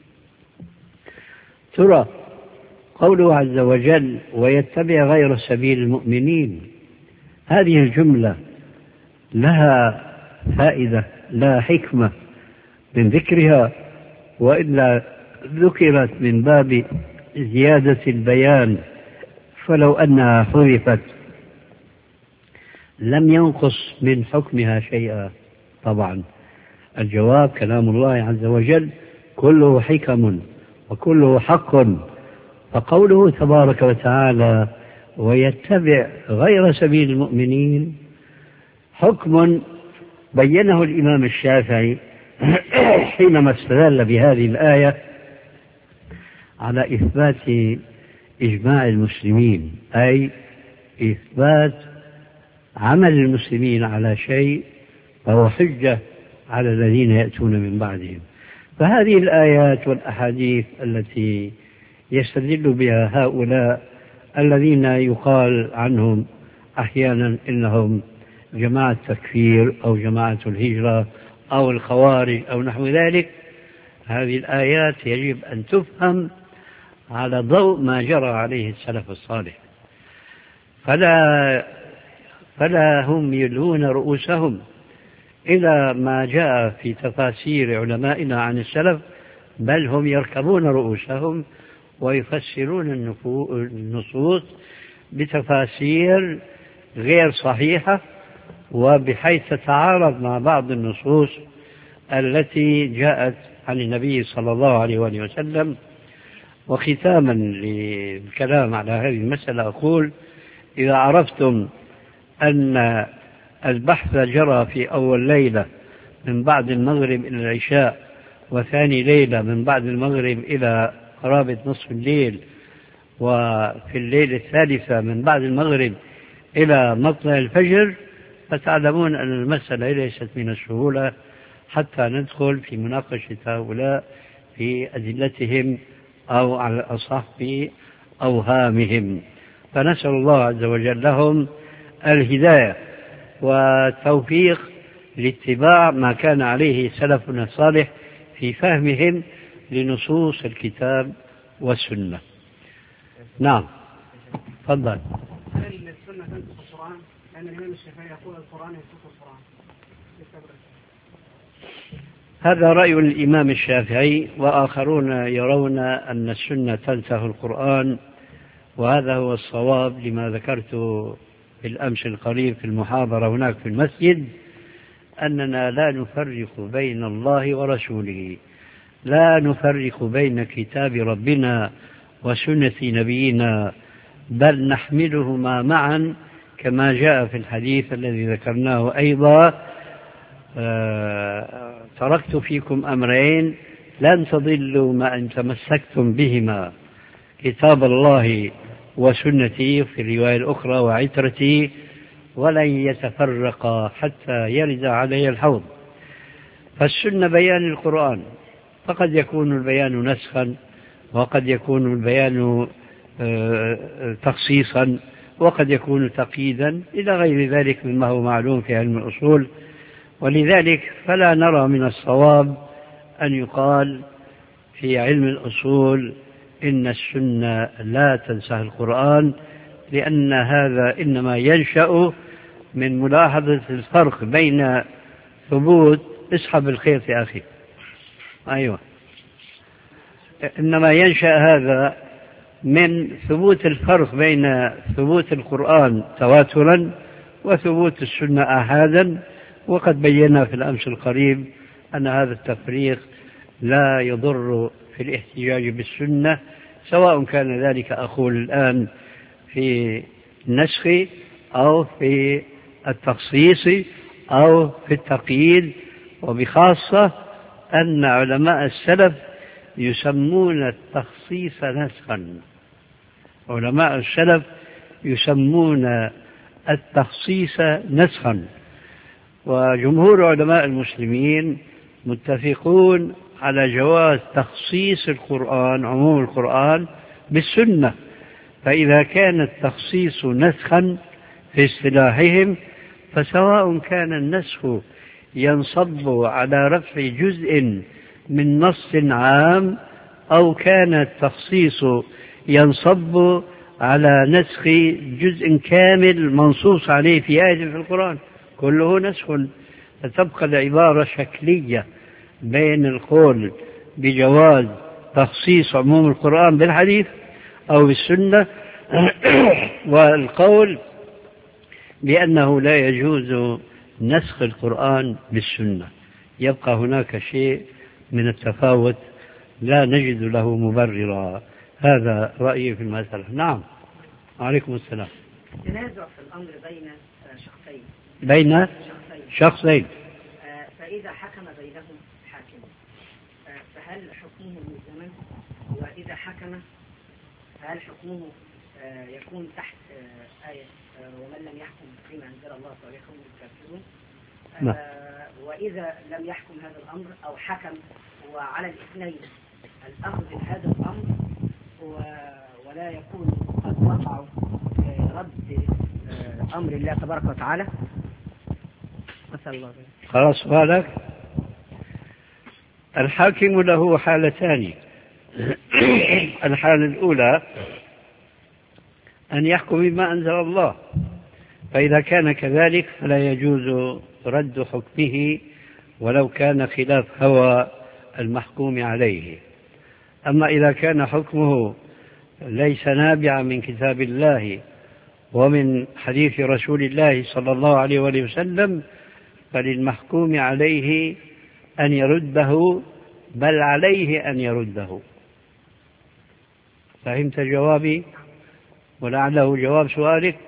ترى قوله عز وجل ويتبع غير سبيل المؤمنين، هذه الجملة لها فائدة، لا حكمة من ذكرها، وإلا ذكرت من باب زيادة البيان، فلو أنها حذفت لم ينقص من حكمها شيئا. طبعا الجواب كلام الله عز وجل كله حكم وكله حق، فقوله تبارك وتعالى ويتبع غير سبيل المؤمنين حكم بينه الإمام الشافعي حينما استدل بهذه الآية على إثبات إجماع المسلمين، أي إثبات عمل المسلمين على شيء فهو حجة على الذين يأتون من بعدهم. فهذه الآيات والأحاديث التي يستدل بها هؤلاء الذين يقال عنهم أحيانا إنهم جماعة تكفير أو جماعة الهجرة أو الخوارج أو نحو ذلك، هذه الآيات يجب أن تفهم على ضوء ما جرى عليه السلف الصالح، فلا فلا هم يلهون رؤوسهم إلى ما جاء في تفاسير علمائنا عن السلف، بل هم يركبون رؤوسهم ويفسرون النصوص بتفاسير غير صحيحة وبحيث تتعارض مع بعض النصوص التي جاءت عن النبي صلى الله عليه وآله وسلم. وختاما للكلام على هذه المسألة أقول: إذا عرفتم أن البحث جرى في أول ليلة من بعد المغرب إلى العشاء، وثاني ليلة من بعد المغرب إلى قرابة نصف الليل، وفي الليلة الثالثة من بعد المغرب إلى مطلع الفجر، فتعلمون أن المسألة ليست من السهولة حتى ندخل في مناقشة هؤلاء في أدلتهم أو على الأصح في أوهامهم. فنسأل الله عز وجل لهم الهداية والتوفيق لاتباع ما كان عليه سلفنا الصالح في فهمهم لنصوص الكتاب والسنة. نعم، تفضل. هل السنة تنسخ القرآن؟ لأن الإمام الشافعي يقول القرآن ينسخ القرآن. هذا رأي الإمام الشافعي، وآخرون يرون أن السنة تنسخ القرآن، وهذا هو الصواب لما ذكرته بالأمس القريب في المحاضرة هناك في المسجد، أننا لا نفرق بين الله ورسوله، لا نفرق بين كتاب ربنا وسنة نبينا، بل نحملهما معا كما جاء في الحديث الذي ذكرناه أيضا: آه تركت فيكم أمرين لن تضلوا ما إن تمسكتم بهما، كتاب الله وسنتي، في الرواية الأخرى وعترتي، ولن يتفرقا حتى يرد علي الحوض. فالسنة بيان القرآن، فقد يكون البيان نسخا وقد يكون البيان تخصيصا وقد يكون تقييدا إلى غير ذلك مما هو معلوم في علم الأصول. ولذلك فلا نرى من الصواب أن يقال في علم الأصول إن السنة لا تنسخ القرآن، لأن هذا إنما ينشأ من ملاحظة الفرق بين ثبوت اسحب الخيط يا أخي أيوة إنما ينشأ هذا من ثبوت الفرق بين ثبوت القرآن تواترا وثبوت السنة آحادا، وقد بينا في الأمس القريب أن هذا التفريق لا يضر في الاحتجاج بالسنة، سواء كان ذلك أقول الآن في النسخ أو في التخصيص أو في التقييد. وبخاصة أن علماء السلف يسمون التخصيص نسخا، علماء السلف يسمون التخصيص نسخا، وجمهور علماء المسلمين متفقون على جواز تخصيص القرآن عموم القرآن بالسنة. فإذا كان التخصيص نسخا في اصطلاحهم فسواء كان النسخ ينصب على رفع جزء من نص عام أو كان التخصيص ينصب على نسخ جزء كامل منصوص عليه في آية في القرآن، كله نسخ. فتبقى العبارة شكلية بين القول بجواز تخصيص عموم القرآن بالحديث أو بالسنة والقول بأنه لا يجوز نسخ القرآن بالسنة. يبقى هناك شيء من التفاوت لا نجد له مبررا. هذا رأيي في المسألة. نعم عليكم السلام. تنازع في الأمر بين شخصين بين شخصين فإذا حكم بينهم حاكم فهل حكمه ملزما؟ وإذا حكم فهل حكمه يكون تحت آية ومن لم يحكم بما أنزل الله فليحكم الكافرون؟ وإذا لم يحكم هذا الأمر أو حكم وعلى الاثنين الأخذ بهذا الأمر ولا يكون قد وقعوا رد أمر الله تبارك وتعالى. أسأل الله. خلاص سؤالك. الحاكم له حالتان. الحالة الأولى أن يحكم بما أنزل الله، فإذا كان كذلك فلا يجوز رد حكمه ولو كان خلاف هوى المحكوم عليه. أما إذا كان حكمه ليس نابعا من كتاب الله ومن حديث رسول الله صلى الله عليه وآله وسلم فللمحكوم عليه أن يرده، بل عليه أن يرده. فهمت جوابي ولعله جواب سؤالك؟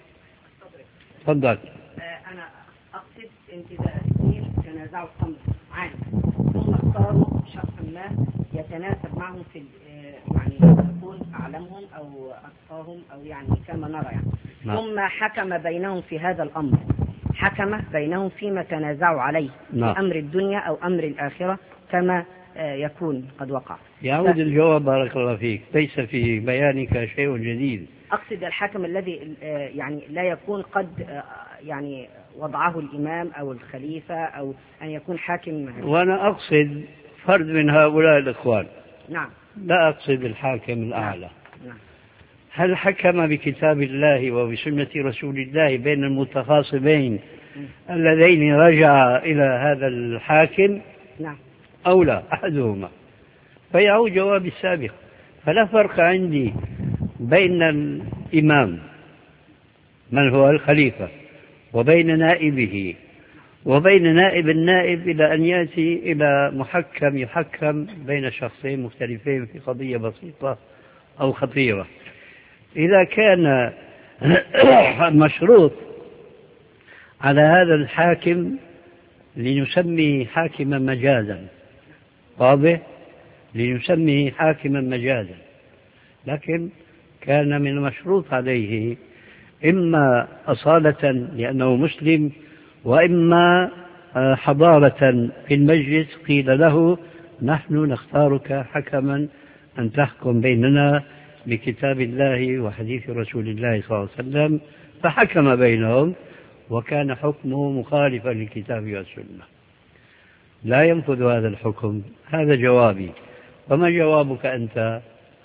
تفضل. أنا أقصد انتزاع اثنين تنازعوا الأمر عام ثم اختاروا شخصا ما يتناسب معهم في يعني يكون أعلمهم أو أكثرهم أو يعني كما نرى يعني. نعم. ثم حكم بينهم في هذا الأمر، حكم بينهم فيما تنازعوا عليه. نعم. في أمر الدنيا أو أمر الآخرة كما يكون قد وقع. يعود ف... الجواب بارك الله فيك، ليس في بيانك شيء جديد. أقصد الحكم الذي يعني لا يكون قد يعني وضعه الإمام أو الخليفة أو أن يكون حاكم. وأنا أقصد فرد من هؤلاء الإخوان. نعم. لا أقصد الحاكم الأعلى. نعم. هل حكم بكتاب الله وبسنة رسول الله بين المتخاصمين اللذين رجع إلى هذا الحاكم؟ نعم. أو لا أحدهما؟ فيعود جواب السابق. فلا فرق عندي بين الإمام من هو الخليفة وبين نائبه وبين نائب النائب إلى أن يأتي إلى محكم يحكم بين شخصين مختلفين في قضية بسيطة أو خطيرة. إذا كان المشروط على هذا الحاكم لنسميه حاكما مجازا، واضح؟ لنسميه حاكما مجازا، لكن كان من المشروط عليه إما أصالة لأنه مسلم وإما حضارة في المجلس قيل له نحن نختارك حكما أن تحكم بيننا بكتاب الله وحديث رسول الله صلى الله عليه وسلم فحكم بينهم وكان حكمه مخالفا للكتاب والسنة، لا ينفذ هذا الحكم. هذا جوابي. وما جوابك أنت؟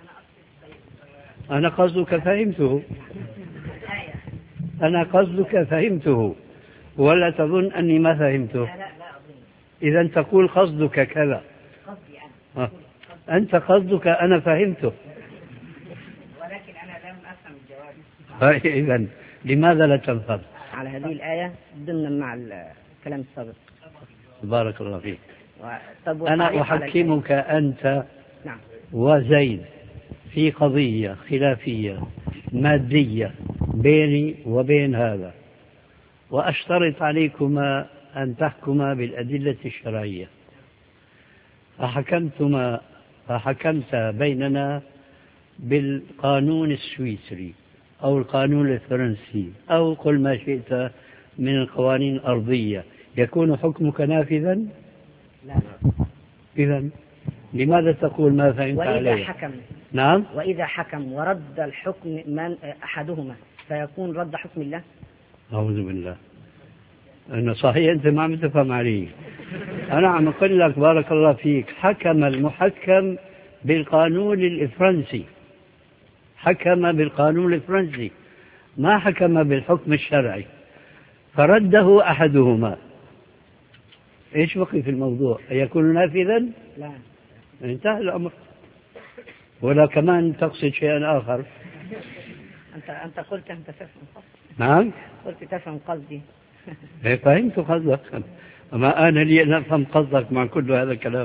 أنا قصدك فهمته، أنا قصدك فهمته، ولا تظن أني ما فهمته؟ إذا تقول قصدك كذا. آه. أنت قصدك أنا فهمته، ولكن أنا لم أفهم الجواب. إذا لماذا لا تنفذ على هذه الآية ضمنا مع الكلام السابق؟ بارك الله فيك. و... أنا أحكمك أنت نعم. وزيد في قضية خلافية مادية بيني وبين هذا، وأشترط عليكما أن تحكما بالأدلة الشرعية، فحكمتما فحكمت بيننا بالقانون السويسري أو القانون الفرنسي أو قل ما شئت من القوانين الأرضية، يكون حكمك نافذا؟ لا. إذن لماذا تقول ما فهمت عليه؟ وإذا حكم نعم. وإذا حكم ورد الحكم من أحدهما فيكون رد حكم الله؟ أعوذ بالله. أنا صحيح أنت ما عم تفهم علي. أنا عم أقول لك بارك الله فيك، حكم المحكم بالقانون الفرنسي، حكم بالقانون الفرنسي، ما حكم بالحكم الشرعي، فرده أحدهما. إيش بقي في الموضوع؟ يكون نافذا؟ لا. انتهى الأمر. ولا كمان تقصد شيئا آخر؟ أنت أنت قلت أنت تفهم قصدي. نعم. قلت تفهم قصدي. فهمت قصدك، أما أنا لي أن أفهم قصدك مع كل هذا الكلام.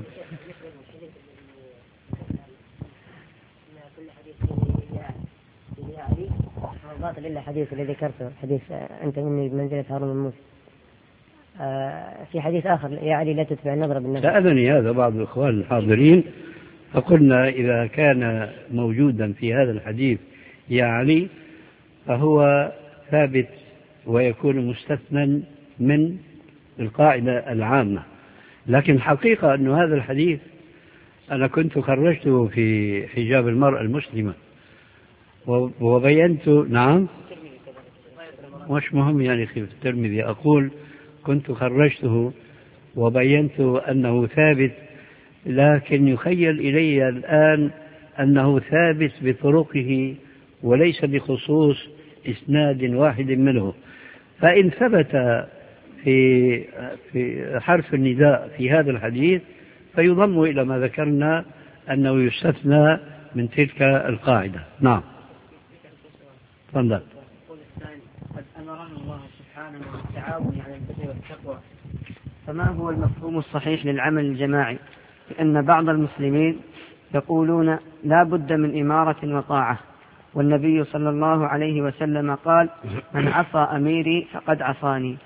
باطل إلا حديث الذي ذكرته، حديث أنت مني بمنزلة هارون بن موسى. في حديث آخر يا علي لا تتبع النظر بالنظر. سألني هذا بعض الإخوان الحاضرين فقلنا إذا كان موجودا في هذا الحديث يا علي فهو ثابت ويكون مستثنى من القاعدة العامة، لكن الحقيقة أن هذا الحديث أنا كنت خرجته في حجاب المرأة المسلمة وبينت. نعم مش مهم يعني في الترمذي، أقول كنت خرجته وبينت أنه ثابت، لكن يخيل إلي الآن أنه ثابت بطرقه وليس بخصوص إسناد واحد منه. فإن ثبت في في حرف النداء في هذا الحديث فيضم إلى ما ذكرنا أنه يستثنى من تلك القاعدة. نعم تفضل. قد أمرنا الله سبحانه بالتعاون على البر والتقوى، فما هو المفهوم الصحيح للعمل الجماعي؟ لأن بعض المسلمين يقولون لا بد من إمارة وطاعة، والنبي صلى الله عليه وسلم قال من عصى أميري فقد عصاني.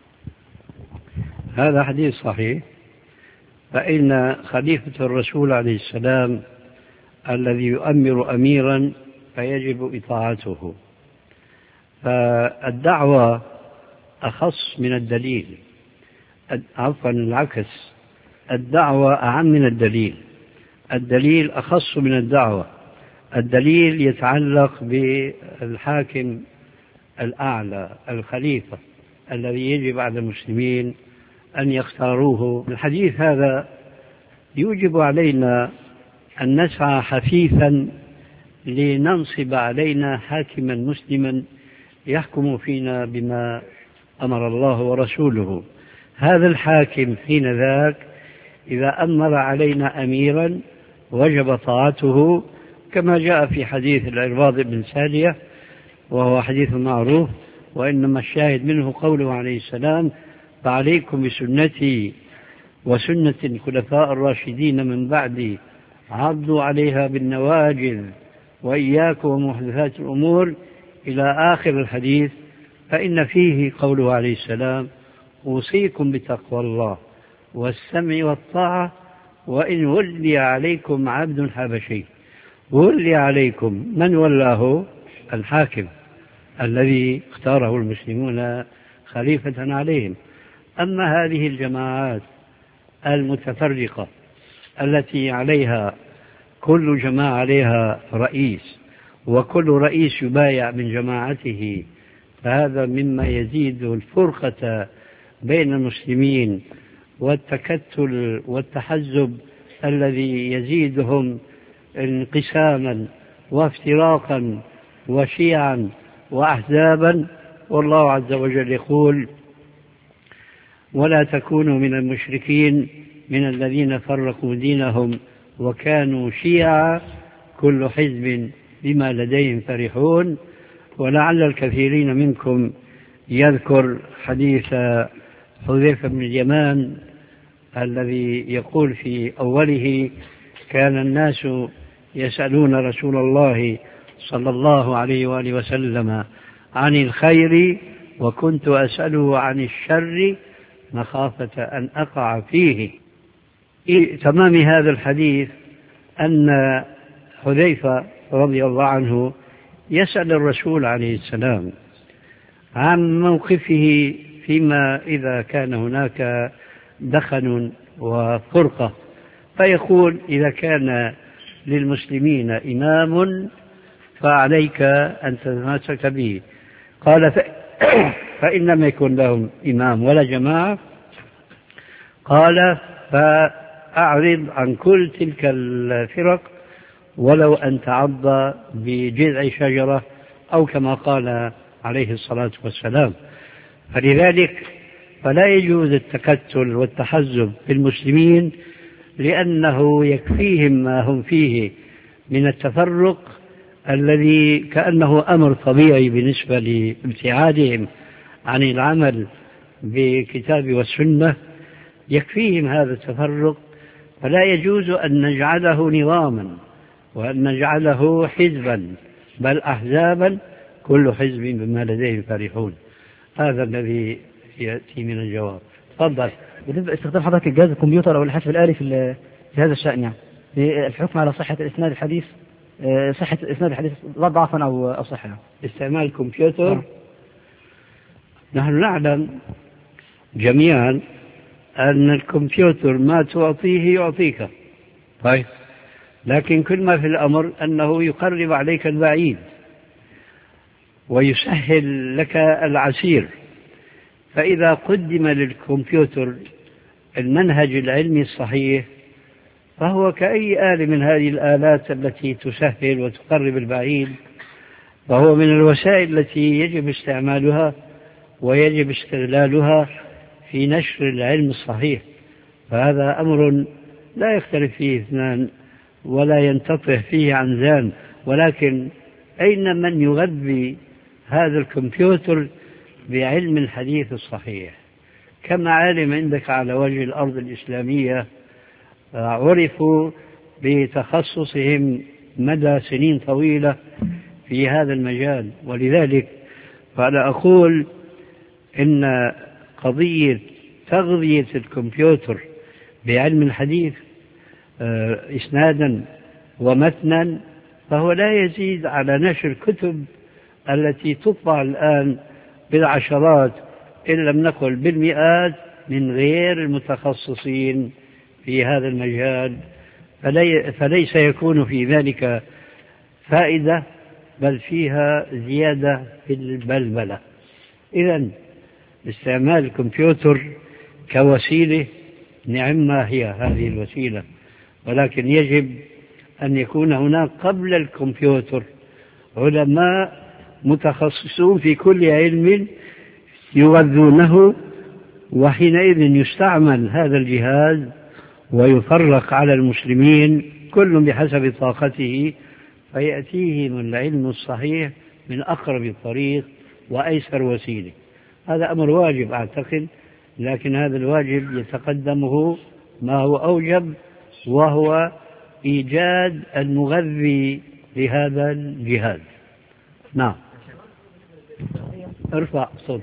هذا حديث صحيح، فإن خليفة الرسول عليه السلام الذي يؤمر أميرا فيجب إطاعته، فالدعوة أخص من الدليل، عفوا العكس، الدعوة أعم من الدليل، الدليل أخص من الدعوة. الدليل يتعلق بالحاكم الأعلى الخليفة الذي يجب على المسلمين أن يختاروه. الحديث هذا يوجب علينا أن نسعى حثيثا لننصب علينا حاكما مسلما يحكم فينا بما أمر الله ورسوله. هذا الحاكم حين ذاك إذا أمر علينا أميرا وجب طاعته، كما جاء في حديث العرباض بن سارية وهو حديث معروف، وإنما الشاهد منه قوله عليه السلام فعليكم بسنتي وسنة الخلفاء الراشدين من بعدي عضوا عليها بالنواجذ وإياكم ومحدثات الأمور إلى آخر الحديث. فإن فيه قوله عليه السلام أوصيكم بتقوى الله والسمع والطاعة وإن ولي عليكم عبد حبشي. ولي عليكم، من ولاه؟ الحاكم الذي اختاره المسلمون خليفة عليهم. أما هذه الجماعات المتفرقة التي عليها كل جماعة عليها رئيس وكل رئيس يبايع من جماعته، فهذا مما يزيد الفرقة بين المسلمين والتكتل والتحزب الذي يزيدهم انقساما وافتراقا وشيعا وأحزابا. والله عز وجل يقول: ولا تكونوا من المشركين من الذين فرقوا دينهم وكانوا شيعا كل حزب بما لديهم فرحون. ولعل الكثيرين منكم يذكر حديث حذيفة بن اليمان الذي يقول في أوله: كان الناس يسألون رسول الله صلى الله عليه وآله وسلم عن الخير وكنت أسأله عن الشر مخافة أن أقع فيه. في تمام هذا الحديث أن حذيفة رضي الله عنه يسأل الرسول عليه السلام عن موقفه فيما إذا كان هناك دخن وفرقة، فيقول: إذا كان للمسلمين إمام فعليك أن تتمسك به. قال: فإن لم يكن لهم إمام ولا جماعة، قال: فأعرض عن كل تلك الفرق ولو أن تعض بجذع شجرة، أو كما قال عليه الصلاة والسلام. فلذلك فلا يجوز التكتل والتحزب في المسلمين، لأنه يكفيهم ما هم فيه من التفرق الذي كأنه أمر طبيعي بالنسبة لابتعادهم عن العمل بالكتاب والسنة. يكفيهم هذا التفرق، فلا يجوز أن نجعله نظاما وأن نجعله حزبا، بل أحزابا كل حزب بما لديهم فرحون. هذا الذي يأتي من الجواب. تفضل. بالنسبة لاستخدام حضرتك الجهاز الكمبيوتر أو الحاسب الآلي في هذا الشأن، يعني الحكم على صحة إسناد الحديث، صحة إسناد الحديث لا ضعفا أو أو صحة. استعمال الكمبيوتر أه. نحن نعلم جميعا أن الكمبيوتر ما تعطيه يعطيك، طيب، لكن كل ما في الأمر أنه يقرب عليك البعيد ويسهل لك العسير. فإذا قدم للكمبيوتر المنهج العلمي الصحيح فهو كأي آلة من هذه الآلات التي تسهل وتقرب البعيد، فهو من الوسائل التي يجب استعمالها ويجب استغلالها في نشر العلم الصحيح. فهذا أمر لا يختلف فيه اثنان ولا ينتطه فيه عنزان، ولكن أين من يغذي هذا الكمبيوتر بعلم الحديث الصحيح؟ كم عالم عندك على وجه الأرض الإسلامية عرفوا بتخصصهم مدى سنين طويلة في هذا المجال. ولذلك فأنا أقول إن قضية تغذية الكمبيوتر بعلم الحديث إسنادا ومتنا فهو لا يزيد على نشر كتب التي تطبع الآن بالعشرات إن لم نقل بالمئات من غير المتخصصين في هذا المجال، فلي فليس يكون في ذلك فائدة بل فيها زيادة في البلبلة. إذن استعمال الكمبيوتر كوسيلة نعم ما هي هذه الوسيلة، ولكن يجب أن يكون هناك قبل الكمبيوتر علماء متخصصون في كل علم يغذونه، وحينئذ يستعمل هذا الجهاز ويفرق على المسلمين كل بحسب طاقته، فيأتيهم العلم الصحيح من أقرب الطريق وأيسر وسيلة. هذا أمر واجب أعتقد، لكن هذا الواجب يتقدمه ما هو أوجب، وهو إيجاد المغذي لهذا الجهاز. نعم. ارفع صوت.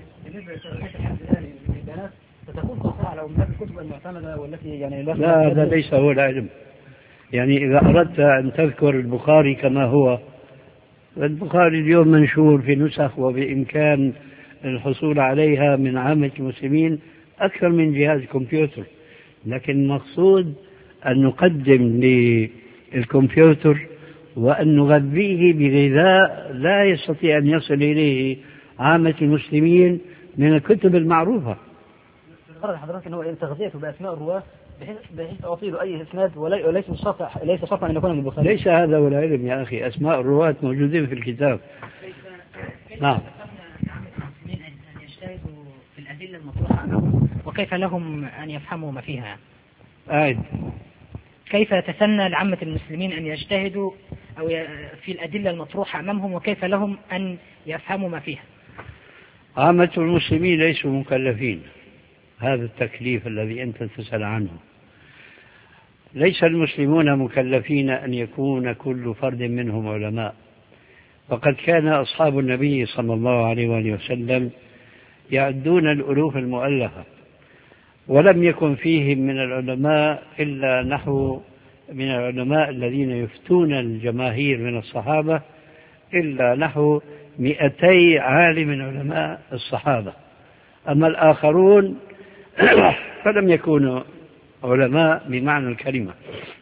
على أمهات الكتب المعتمدة والتي يعني لا، هذا ليس هو العلم. يعني إذا أردت أن تذكر البخاري كما هو، البخاري اليوم منشور في نسخ وبإمكان الحصول عليها من عامة المسلمين أكثر من جهاز كمبيوتر، لكن المقصود أن نقدم للكمبيوتر وأن نغذيه بغذاء لا يستطيع أن يصل إليه عامة المسلمين من الكتب المعروفة. قرر حضرتك أنه تغذيته بأسماء الرواة بحيث بحيث أعطيه أي إسناد وليس شرطا ليس شرطا أن يكون من البخاري. ليس هذا هو العلم يا أخي، أسماء الرواة موجودين في الكتاب. نعم. أن يجتهدوا في الأدلة المطروحة أمامهم وكيف لهم أن يفهموا ما فيها. آه. كيف يتسنى لعامة المسلمين أن يجتهدوا أو في الأدلة المطروحة أمامهم وكيف لهم أن يفهموا ما فيها؟ عامة المسلمين ليسوا مكلفين هذا التكليف الذي أنت تسأل عنه. ليس المسلمون مكلفين أن يكون كل فرد منهم علماء، وقد كان أصحاب النبي صلى الله عليه وآله وسلم يعدون الألوف المؤلفة، ولم يكن فيهم من العلماء إلا نحو من العلماء الذين يفتون الجماهير من الصحابة إلا نحو مئتي عالم من علماء الصحابة. أما الآخرون فلم يكونوا علماء بمعنى الكلمة.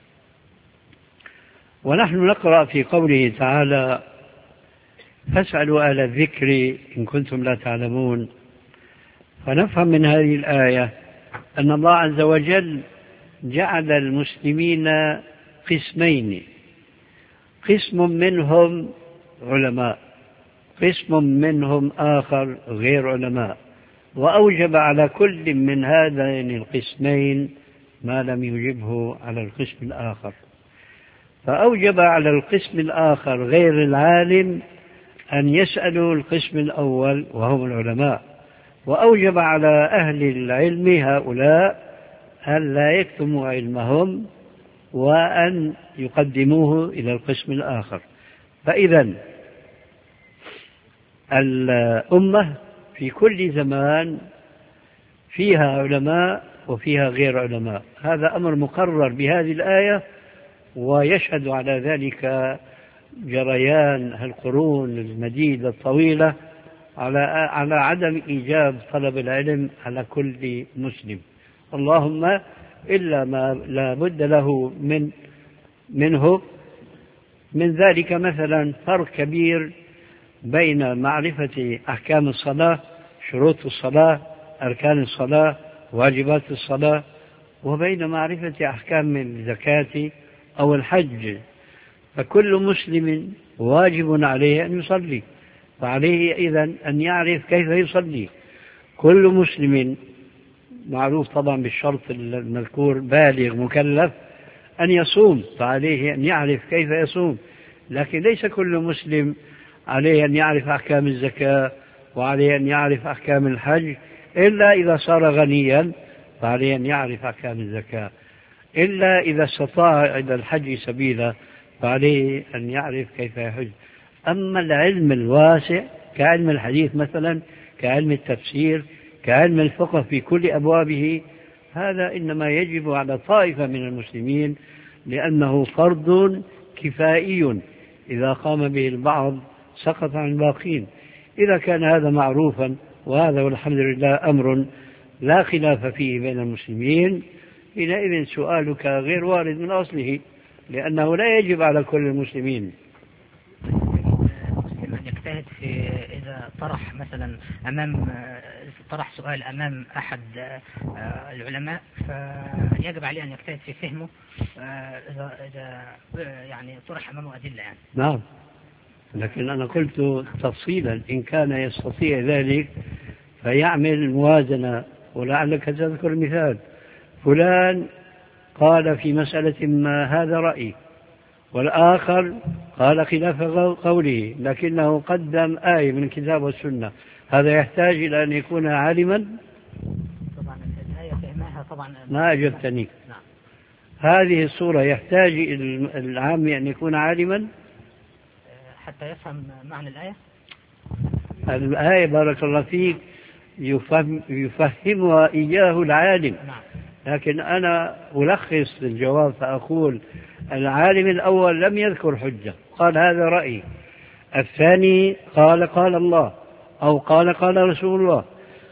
ونحن نقرأ في قوله تعالى فاسألوا أهل الذكر إن كنتم لا تعلمون، فنفهم من هذه الآية أن الله عز وجل جعل المسلمين قسمين، قسم منهم علماء، قسم منهم آخر غير علماء، وأوجب على كل من هذين القسمين ما لم يجبه على القسم الآخر. فأوجب على القسم الآخر غير العالم أن يسألوا القسم الأول وهم العلماء، وأوجب على أهل العلم هؤلاء أن لا يكتموا علمهم وأن يقدموه إلى القسم الآخر. فإذا الأمة في كل زمان فيها علماء وفيها غير علماء، هذا أمر مقرر بهذه الآية، ويشهد على ذلك جريان القرون المديدة الطويلة على على عدم إيجاب طلب العلم على كل مسلم، اللهم إلا ما لا بد له من منه. من ذلك مثلا فرق كبير بين معرفة أحكام الصلاة، شروط الصلاة، أركان الصلاة، واجبات الصلاة، وبين معرفة أحكام الزكاة أو الحج. فكل مسلم واجب عليه أن يصلي، فعليه إذن أن يعرف كيف يصلي. كل مسلم معروف طبعا بالشرط المذكور بالغ مكلف أن يصوم، فعليه أن يعرف كيف يصوم. لكن ليس كل مسلم عليه أن يعرف أحكام الزكاة وعليه أن يعرف أحكام الحج، إلا إذا صار غنيا فعليه أن يعرف أحكام الزكاة، إلا إذا استطاع إلى الحج سبيلا فعليه أن يعرف كيف يحج. أما العلم الواسع كعلم الحديث مثلا، كعلم التفسير، كعلم الفقه في كل أبوابه، هذا إنما يجب على طائفة من المسلمين، لأنه فرض كفائي إذا قام به البعض سقط عن الباقين. إذا كان هذا معروفا، وهذا والحمد لله أمر لا خلاف فيه بين المسلمين، حينئذ سؤالك غير وارد من أصله، لأنه لا يجب على كل المسلمين. المسلم أن يجتهد في إذا طرح مثلا أمام طرح سؤال أمام أحد العلماء، فيجب عليه أن يجتهد في فهمه إذا إذا يعني طرح أمامه أدلة يعني. نعم، لكن أنا قلت تفصيلا إن كان يستطيع ذلك فيعمل موازنة. ولعلك تذكر مثال، فلان قال في مسألة ما هذا رأيي، والآخر قال خلاف قوله لكنه قدم آية من الكتاب والسنة، هذا يحتاج إلى أن يكون عالما؟ طبعا الآية فهمها طبعا ما أجبتني. نعم. هذه الصورة يحتاج العام أن يكون عالما حتى يفهم معنى الآية. الآية بارك الله فيك يفهم يفهمها إياه العالم. نعم. لكن أنا ألخص الجواب فأقول العالم الأول لم يذكر حجة، قال هذا رأيي، الثاني قال قال الله أو قال قال رسول الله،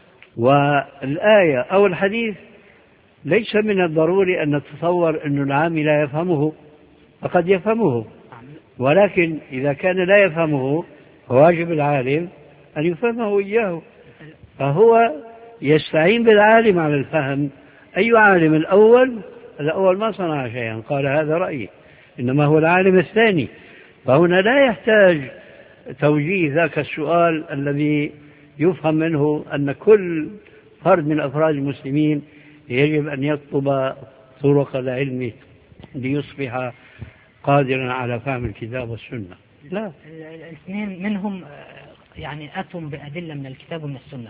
والآية أو الحديث ليس من الضروري أن نتصور أن العام لا يفهمه، فقد يفهمه، ولكن إذا كان لا يفهمه فواجب العالم أن يفهمه إياه، فهو يستعين بالعالم على الفهم. أي عالم؟ الأول الأول ما صنع شيئا قال هذا رأيي، إنما هو العالم الثاني. فهنا لا يحتاج توجيه ذاك السؤال الذي يفهم منه أن كل فرد من أفراد المسلمين يجب أن يطلب طرق العلم ليصبح قادرا على فهم الكتاب والسنة. لا، الاثنين منهم يعني أتوا بأدلة من الكتاب ومن السنة،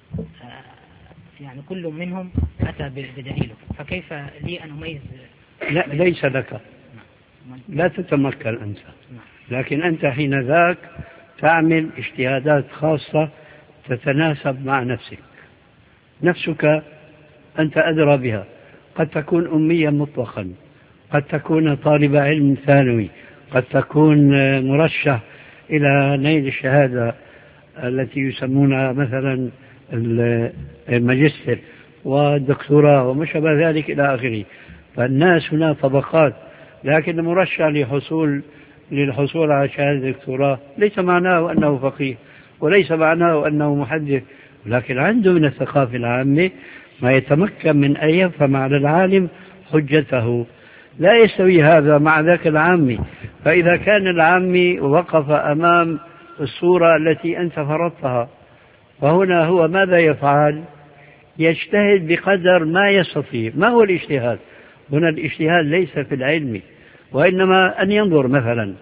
يعني كل منهم أتى بدليله، فكيف لي أن أميز؟ لا، ليس لك، لا تتمكن أنت، لكن أنت حين ذاك تعمل اجتهادات خاصة تتناسب مع نفسك. نفسك أنت أدرى بها، قد تكون أميا مطلقا، قد تكون طالب علم ثانوي، قد تكون مرشح إلى نيل الشهادة التي يسمونها مثلا الماجستير والدكتوراه وما شابه ذلك إلى آخره. فالناس هنا طبقات، لكن مرشح لحصول للحصول على شهادة الدكتوراه ليس معناه أنه فقيه وليس معناه أنه محدث، لكن عنده من الثقافة العامة ما يتمكن من أن يفهم على العالم حجته. لا يستوي هذا مع ذاك العامي. فإذا كان العامي وقف أمام الصورة التي أنت فرضتها، فهنا هو ماذا يفعل؟ يجتهد بقدر ما يستطيع. ما هو الاجتهاد؟ هنا الاجتهاد ليس في العلم، وإنما أن ينظر. مثلا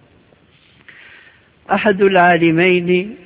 أحد العالمين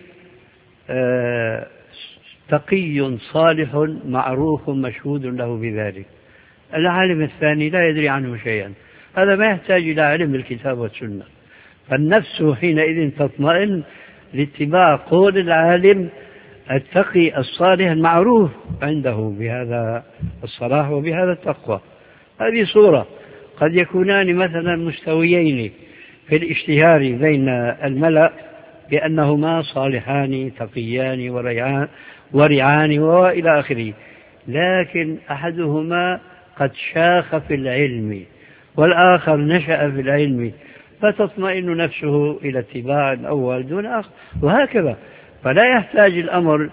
تقي صالح معروف مشهود له بذلك، العالم الثاني لا يدري عنه شيئا، هذا ما يحتاج إلى علم الكتاب والسنة. فالنفس حينئذ تطمئن لاتباع قول العالم التقي الصالح المعروف عنده بهذا الصلاح وبهذا التقوى. هذه صورة. قد يكونان مثلا مستويين في الاشتهار بين الملأ بأنهما صالحان تقيان ورعان, ورعان وإلى آخره، لكن أحدهما قد شاخ في العلم والآخر نشأ في العلم، فتطمئن نفسه إلى اتباع الأول دون آخر، وهكذا. فلا يحتاج الأمر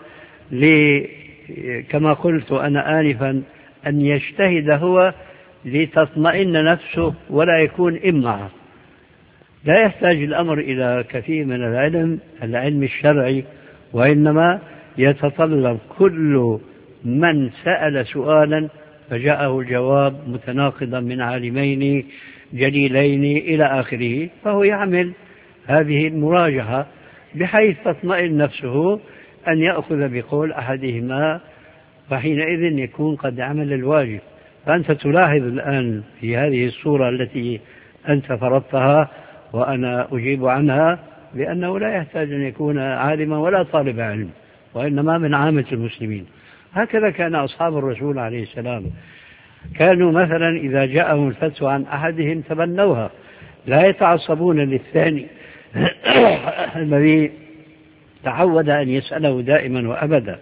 كما قلت أنا آنفا أن يجتهد هو لتطمئن نفسه ولا يكون إمعة. لا يحتاج الأمر إلى كثير من العلم العلم الشرعي، وإنما يتطلب كل من سأل سؤالا فجاءه الجواب متناقضا من عالمين جليلين إلى آخره، فهو يعمل هذه المراجعة بحيث تطمئن نفسه أن يأخذ بقول أحدهما، فحينئذ يكون قد عمل الواجب. فأنت تلاحظ الآن في هذه الصورة التي أنت فرضتها وأنا أجيب عنها بأنه لا يحتاج أن يكون عالما ولا طالب علم، وإنما من عامة المسلمين. هكذا كان أصحاب الرسول عليه السلام، كانوا مثلا إذا جاءهم الفتوى عن أحدهم تبنوها، لا يتعصبون للثاني الذي تعود أن يسأله دائما وأبدا.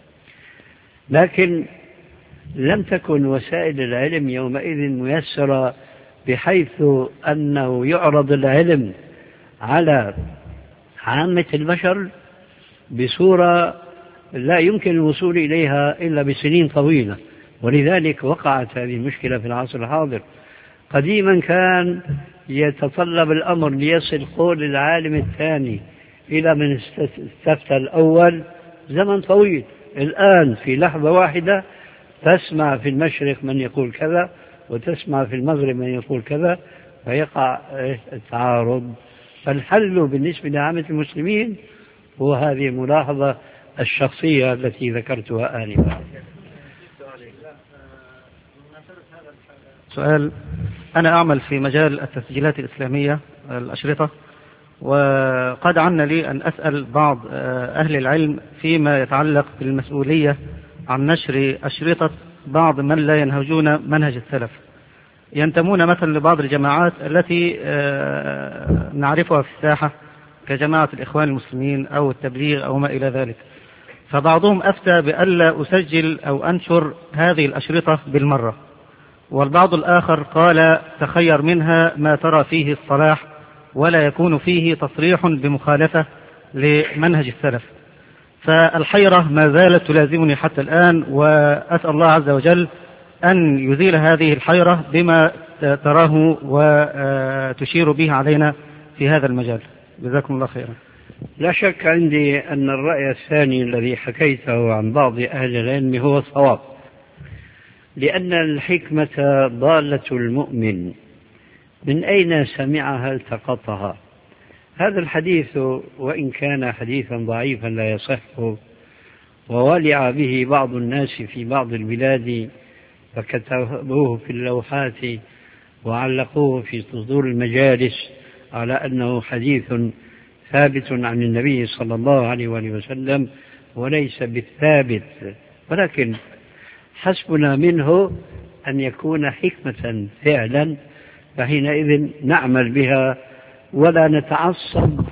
لكن لم تكن وسائل العلم يومئذ ميسرة بحيث أنه يعرض العلم على عامة البشر بصورة لا يمكن الوصول إليها إلا بسنين طويلة، ولذلك وقعت هذه المشكلة في العصر الحاضر. قديما كان يتطلب الأمر ليصل قول العالم الثاني إلى من استفتى الأول زمن طويل. الآن في لحظة واحدة تسمع في المشرق من يقول كذا وتسمع في المغرب من يقول كذا، فيقع التعارض. فالحل بالنسبة لعامة المسلمين هو هذه الملاحظة الشخصية التي ذكرتها آنفا. سؤال: أنا أعمل في مجال التسجيلات الإسلامية الأشرطة، وقد عنا لي أن أسأل بعض أهل العلم فيما يتعلق بالمسؤولية عن نشر أشرطة بعض من لا ينهجون منهج السلف، ينتمون مثلا لبعض الجماعات التي نعرفها في الساحة كجماعة الإخوان المسلمين أو التبليغ أو ما إلى ذلك. فبعضهم أفتى بألا أسجل أو أنشر هذه الأشرطة بالمرة، والبعض الآخر قال تخير منها ما ترى فيه الصلاح ولا يكون فيه تصريح بمخالفة لمنهج السلف. فالحيرة ما زالت تلازمني حتى الآن، وأسأل الله عز وجل أن يزيل هذه الحيرة بما تراه وتشير به علينا في هذا المجال. جزاكم الله خيرا. لا شك عندي أن الرأي الثاني الذي حكيته عن بعض أهل العلم هو الصواب، لأن الحكمة ضالة المؤمن، من أين سمعها التقطها. هذا الحديث وإن كان حديثا ضعيفا لا يصح، وولع به بعض الناس في بعض البلاد فكتبوه في اللوحات وعلقوه في صدور المجالس على أنه حديث ثابت عن النبي صلى الله عليه وآله وسلم وليس بالثابت، ولكن حسبنا منه أن يكون حكمة فعلا، فحينئذ نعمل بها ولا نتعصب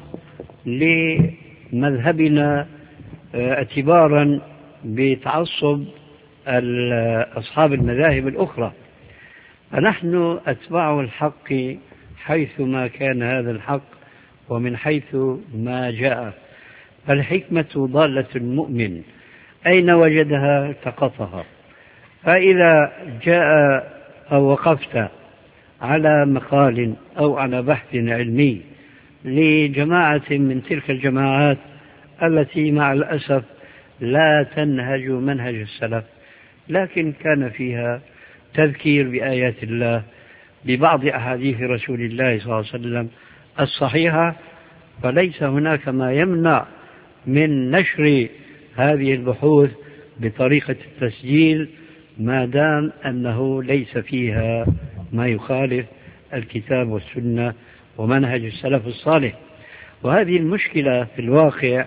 لمذهبنا اعتبارا بتعصب أصحاب المذاهب الأخرى. فنحن أتباع الحق حيثما كان هذا الحق ومن حيث ما جاء. فالحكمة ضالة المؤمن، أين وجدها التقطها. فإذا جاء أو وقفت على مقال أو على بحث علمي لجماعة من تلك الجماعات التي مع الأسف لا تنهج منهج السلف، لكن كان فيها تذكير بآيات الله ببعض أحاديث رسول الله صلى الله عليه وسلم الصحيحة، فليس هناك ما يمنع من نشر هذه البحوث بطريقة التسجيل ما دام أنه ليس فيها ما يخالف الكتاب والسنة ومنهج السلف الصالح. وهذه المشكلة في الواقع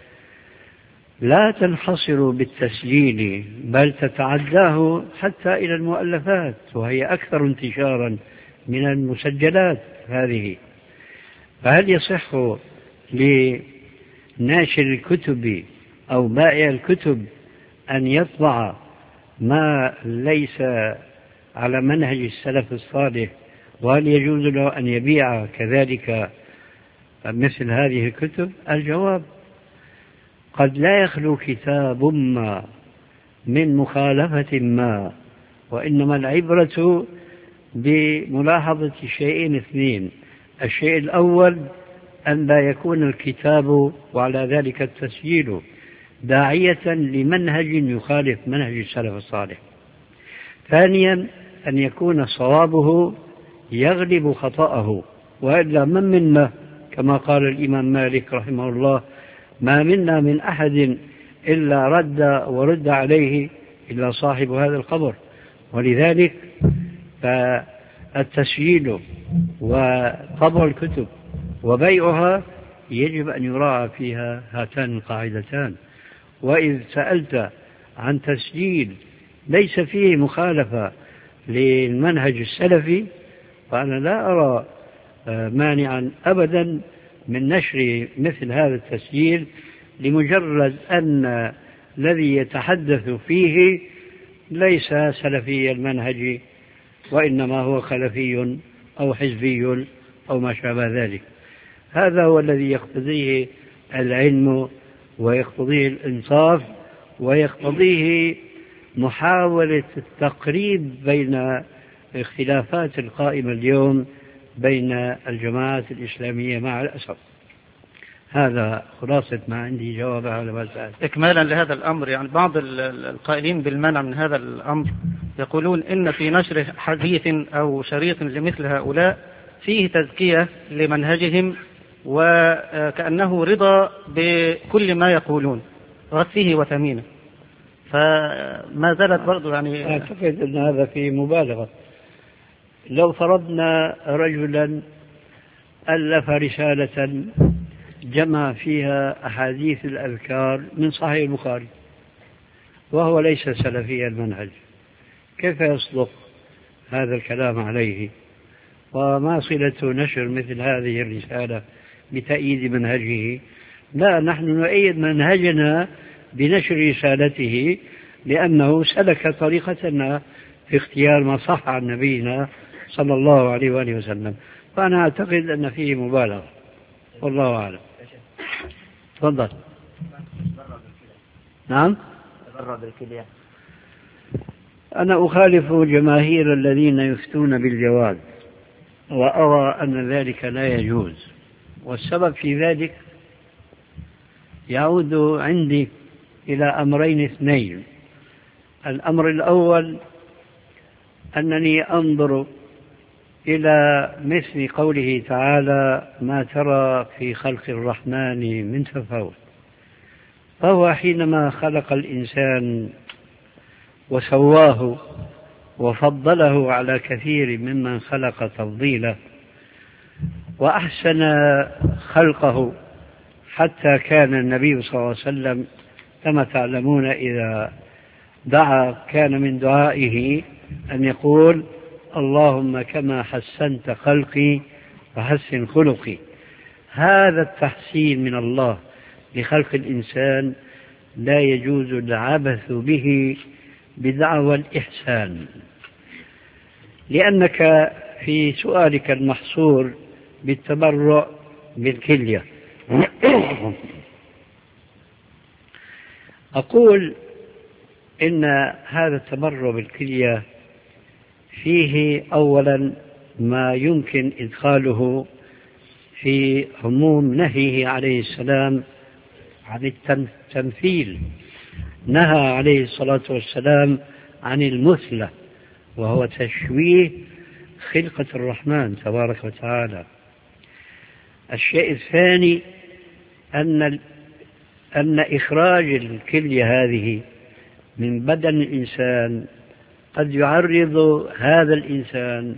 لا تنحصر بالتسجيل، بل تتعداه حتى إلى المؤلفات، وهي أكثر انتشارا من المسجلات هذه. فهل يصح لناشر الكتب أو بائع الكتب أن يطبع ما ليس على منهج السلف الصالح؟ وهل يجوز له أن يبيع كذلك مثل هذه الكتب؟ الجواب: قد لا يخلو كتاب ما من مخالفة ما، وإنما العبرة بملاحظة شيئين اثنين. الشيء الأول أن لا يكون الكتاب وعلى ذلك التسجيل داعية لمنهج يخالف منهج السلف الصالح. ثانيا أن يكون صوابه يغلب خطأه، وإلا من منا كما قال الإمام مالك رحمه الله: ما منا من أحد إلا رد ورد عليه إلا صاحب هذا القبر. ولذلك فالتسجيل وطبع الكتب وبيعها يجب أن يراعى فيها هاتان القاعدتان. وإذ سألت عن تسجيل ليس فيه مخالفة للمنهج السلفي، فأنا لا أرى مانعا أبدا من نشر مثل هذا التسجيل لمجرد أن الذي يتحدث فيه ليس سلفي المنهج، وإنما هو خلفي أو حزبي أو ما شابه ذلك. هذا هو الذي يقتضيه العلم ويقتضيه الإنصاف ويقتضيه محاولة التقريب بين الاختلافات القائمة اليوم بين الجماعات الإسلامية مع الأسف. هذا خلاصة ما عندي جواب على ما سألت. إكمالا لهذا الأمر، يعني بعض القائلين بالمنع من هذا الأمر يقولون إن في نشر حديث أو شريط لمثل هؤلاء فيه تزكية لمنهجهم، وكأنه رضا بكل ما يقولون رثيه وثمينه. فما زالت برضو يعني أعتقد أن هذا في مبالغة. لو فرضنا رجلا ألف رسالة جمع فيها أحاديث الأذكار من صحيح البخاري وهو ليس سلفي المنهج، كيف يصدق هذا الكلام عليه؟ وما صلة نشر مثل هذه الرسالة بتأييد منهجه؟ لا، نحن نؤيد منهجنا بنشر رسالته لأنه سلك طريقتنا في اختيار ما صح عن نبينا صلى الله عليه وآله وسلم. فأنا أعتقد أن فيه مبالغة، والله أعلم. تفضل. نعم. أنا أخالف جماهير الذين يفتون بالجواز، وأرى أن ذلك لا يجوز، والسبب في ذلك يعود عندي إلى أمرين اثنين. الأمر الأول أنني أنظر إلى مثل قوله تعالى: ما ترى في خلق الرحمن من تفاوت. فهو حينما خلق الإنسان وسواه وفضله على كثير ممن خلق تفضيلا وأحسن خلقه، حتى كان النبي صلى الله عليه وسلم كما تعلمون إذا دعا كان من دعائه أن يقول: اللهم كما حسنت خلقي فحسن خلقي. هذا التحسين من الله لخلق الإنسان لا يجوز العبث به بدعوى الإحسان، لأنك في سؤالك المحصور بالتبرع بالكلية أقول إن هذا التبرع بالكلية فيه أولا ما يمكن إدخاله في عموم نهيه عليه السلام عن التمثيل. نهى عليه الصلاة والسلام عن المثلة، وهو تشويه خلقة الرحمن تبارك وتعالى. الشيء الثاني أن أن إخراج الكلية هذه من بدن الإنسان قد يعرض هذا الإنسان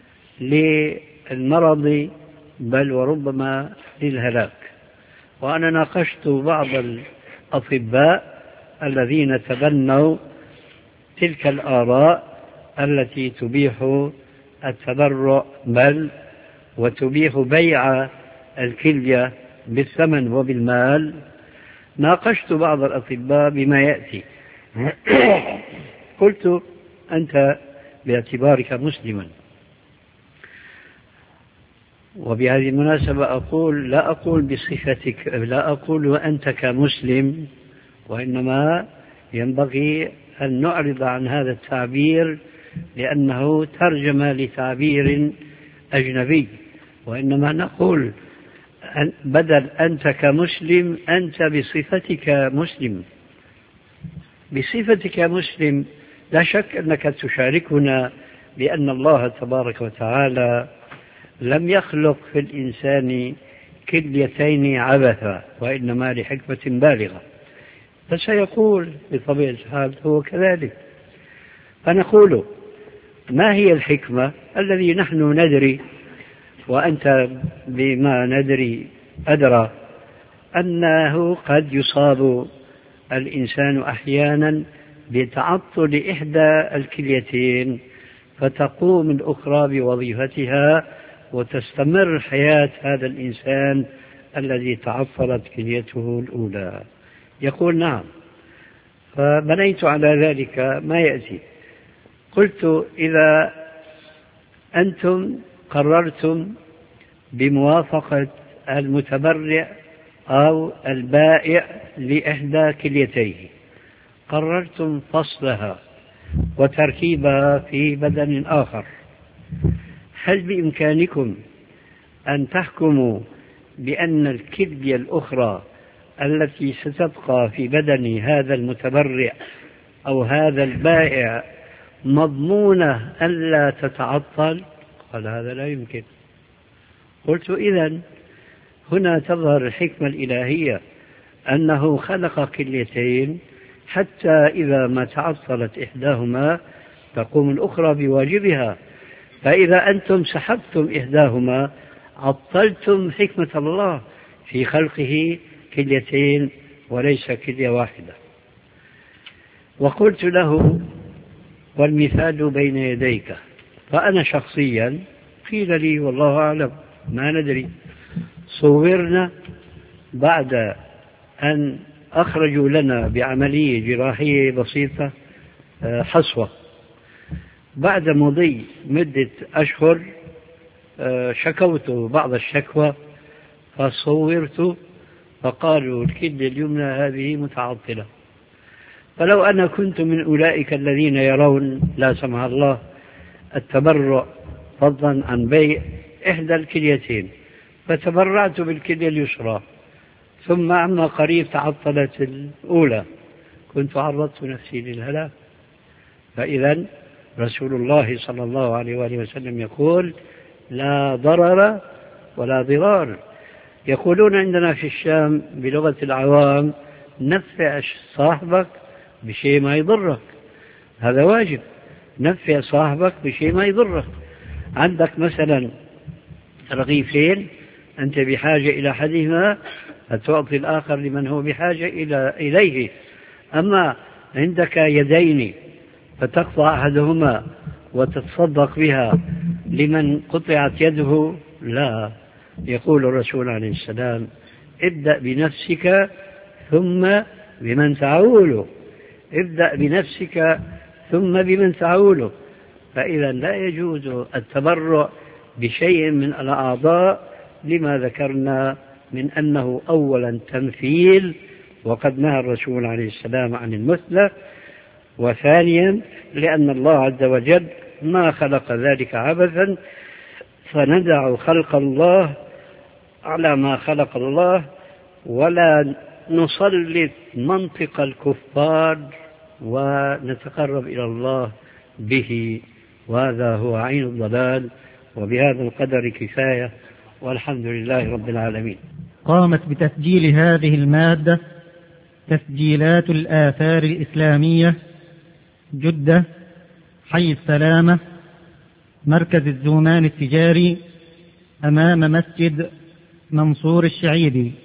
للمرض، بل وربما للهلاك. وأنا ناقشت بعض الأطباء الذين تبنوا تلك الآراء التي تبيح التبرع، بل وتبيح بيع الكلية بالثمن وبالمال. ناقشت بعض الأطباء بما يأتي. قلت: أنت باعتبارك مسلما، وبهذه المناسبة أقول لا أقول بصفتك، لا أقول وأنت كمسلم، وإنما ينبغي أن نعرض عن هذا التعبير لأنه ترجمة لتعبير أجنبي، وإنما نقول بدل أنت كمسلم أنت بصفتك مسلم. بصفتك مسلم لا شك أنك تشاركنا بأن الله تبارك وتعالى لم يخلق في الإنسان كليتين عبثا، وإنما لحكمة بالغة. فسيقول بطبيعة الحال هو كذلك. فنقول: ما هي الحكمة الذي نحن ندري وأنت بما ندري أدرى أنه قد يصاب الإنسان أحيانا بتعطل إحدى الكليتين فتقوم الأخرى بوظيفتها وتستمر حياة هذا الإنسان الذي تعطلت كليته الأولى. يقول: نعم. فبنيت على ذلك ما يأتي. قلت: إذا أنتم قررتم بموافقة المتبرع أو البائع لإحدى كليتيه، قررتم فصلها وتركيبها في بدن آخر، هل بإمكانكم أن تحكموا بأن الكلية الأخرى التي ستبقى في بدن هذا المتبرع أو هذا البائع مضمونة ألا تتعطل؟ قال: هذا لا يمكن. قلت: إذن هنا تظهر الحكمة الإلهية أنه خلق كليتين حتى إذا ما تعطلت إحداهما تقوم الأخرى بواجبها، فإذا أنتم سحبتم إحداهما عطلتم حكمة الله في خلقه كليتين وليس كلية واحدة. وقلت له: والمثال بين يديك. فأنا شخصيا قيل لي والله أعلم ما ندري، صورنا بعد أن أخرجوا لنا بعملية جراحية بسيطة حصوة، بعد مضي مدة أشهر شكوت بعض الشكوى فصورت فقالوا الكلية اليمنى هذه متعطلة. فلو أنا كنت من أولئك الذين يرون لا سمح الله التبرع فضلا عن بيع إحدى الكليتين فتبرعت بالكلية اليسرى ثم عما قريب تعطلت الأولى كنت عرضت نفسي للهلاك. فإذا رسول الله صلى الله عليه وآله وسلم يقول لا ضرر ولا ضرار. يقولون عندنا في الشام بلغة العوام نفع صاحبك بشيء ما يضرك، هذا واجب، نفع صاحبك بشيء ما يضرك. عندك مثلا رغيفين أنت بحاجة إلى أحدهما فتعطي الآخر لمن هو بحاجة إلى إليه. أما عندك يدين فتقطع أحدهما وتتصدق بها لمن قطعت يده، لا. يقول الرسول عليه السلام ابدأ بنفسك ثم بمن تعوله، ابدأ بنفسك ثم بمن تعوله. فإذا لا يجوز التبرع بشيء من الأعضاء لما ذكرنا من أنه أولا تمثيل وقد نهى الرسول عليه السلام عن المثلة، وثانيا لأن الله عز وجل ما خلق ذلك عبثا فندع خلق الله على ما خلق الله ولا نسلط منطق الكفار ونتقرب إلى الله به، وهذا هو عين الضلال. وبهذا القدر كفاية والحمد لله رب العالمين. قامت بتسجيل هذه المادة تسجيلات الآثار الإسلامية جدة حي السلامة مركز الزومان التجاري أمام مسجد منصور الشعيبي.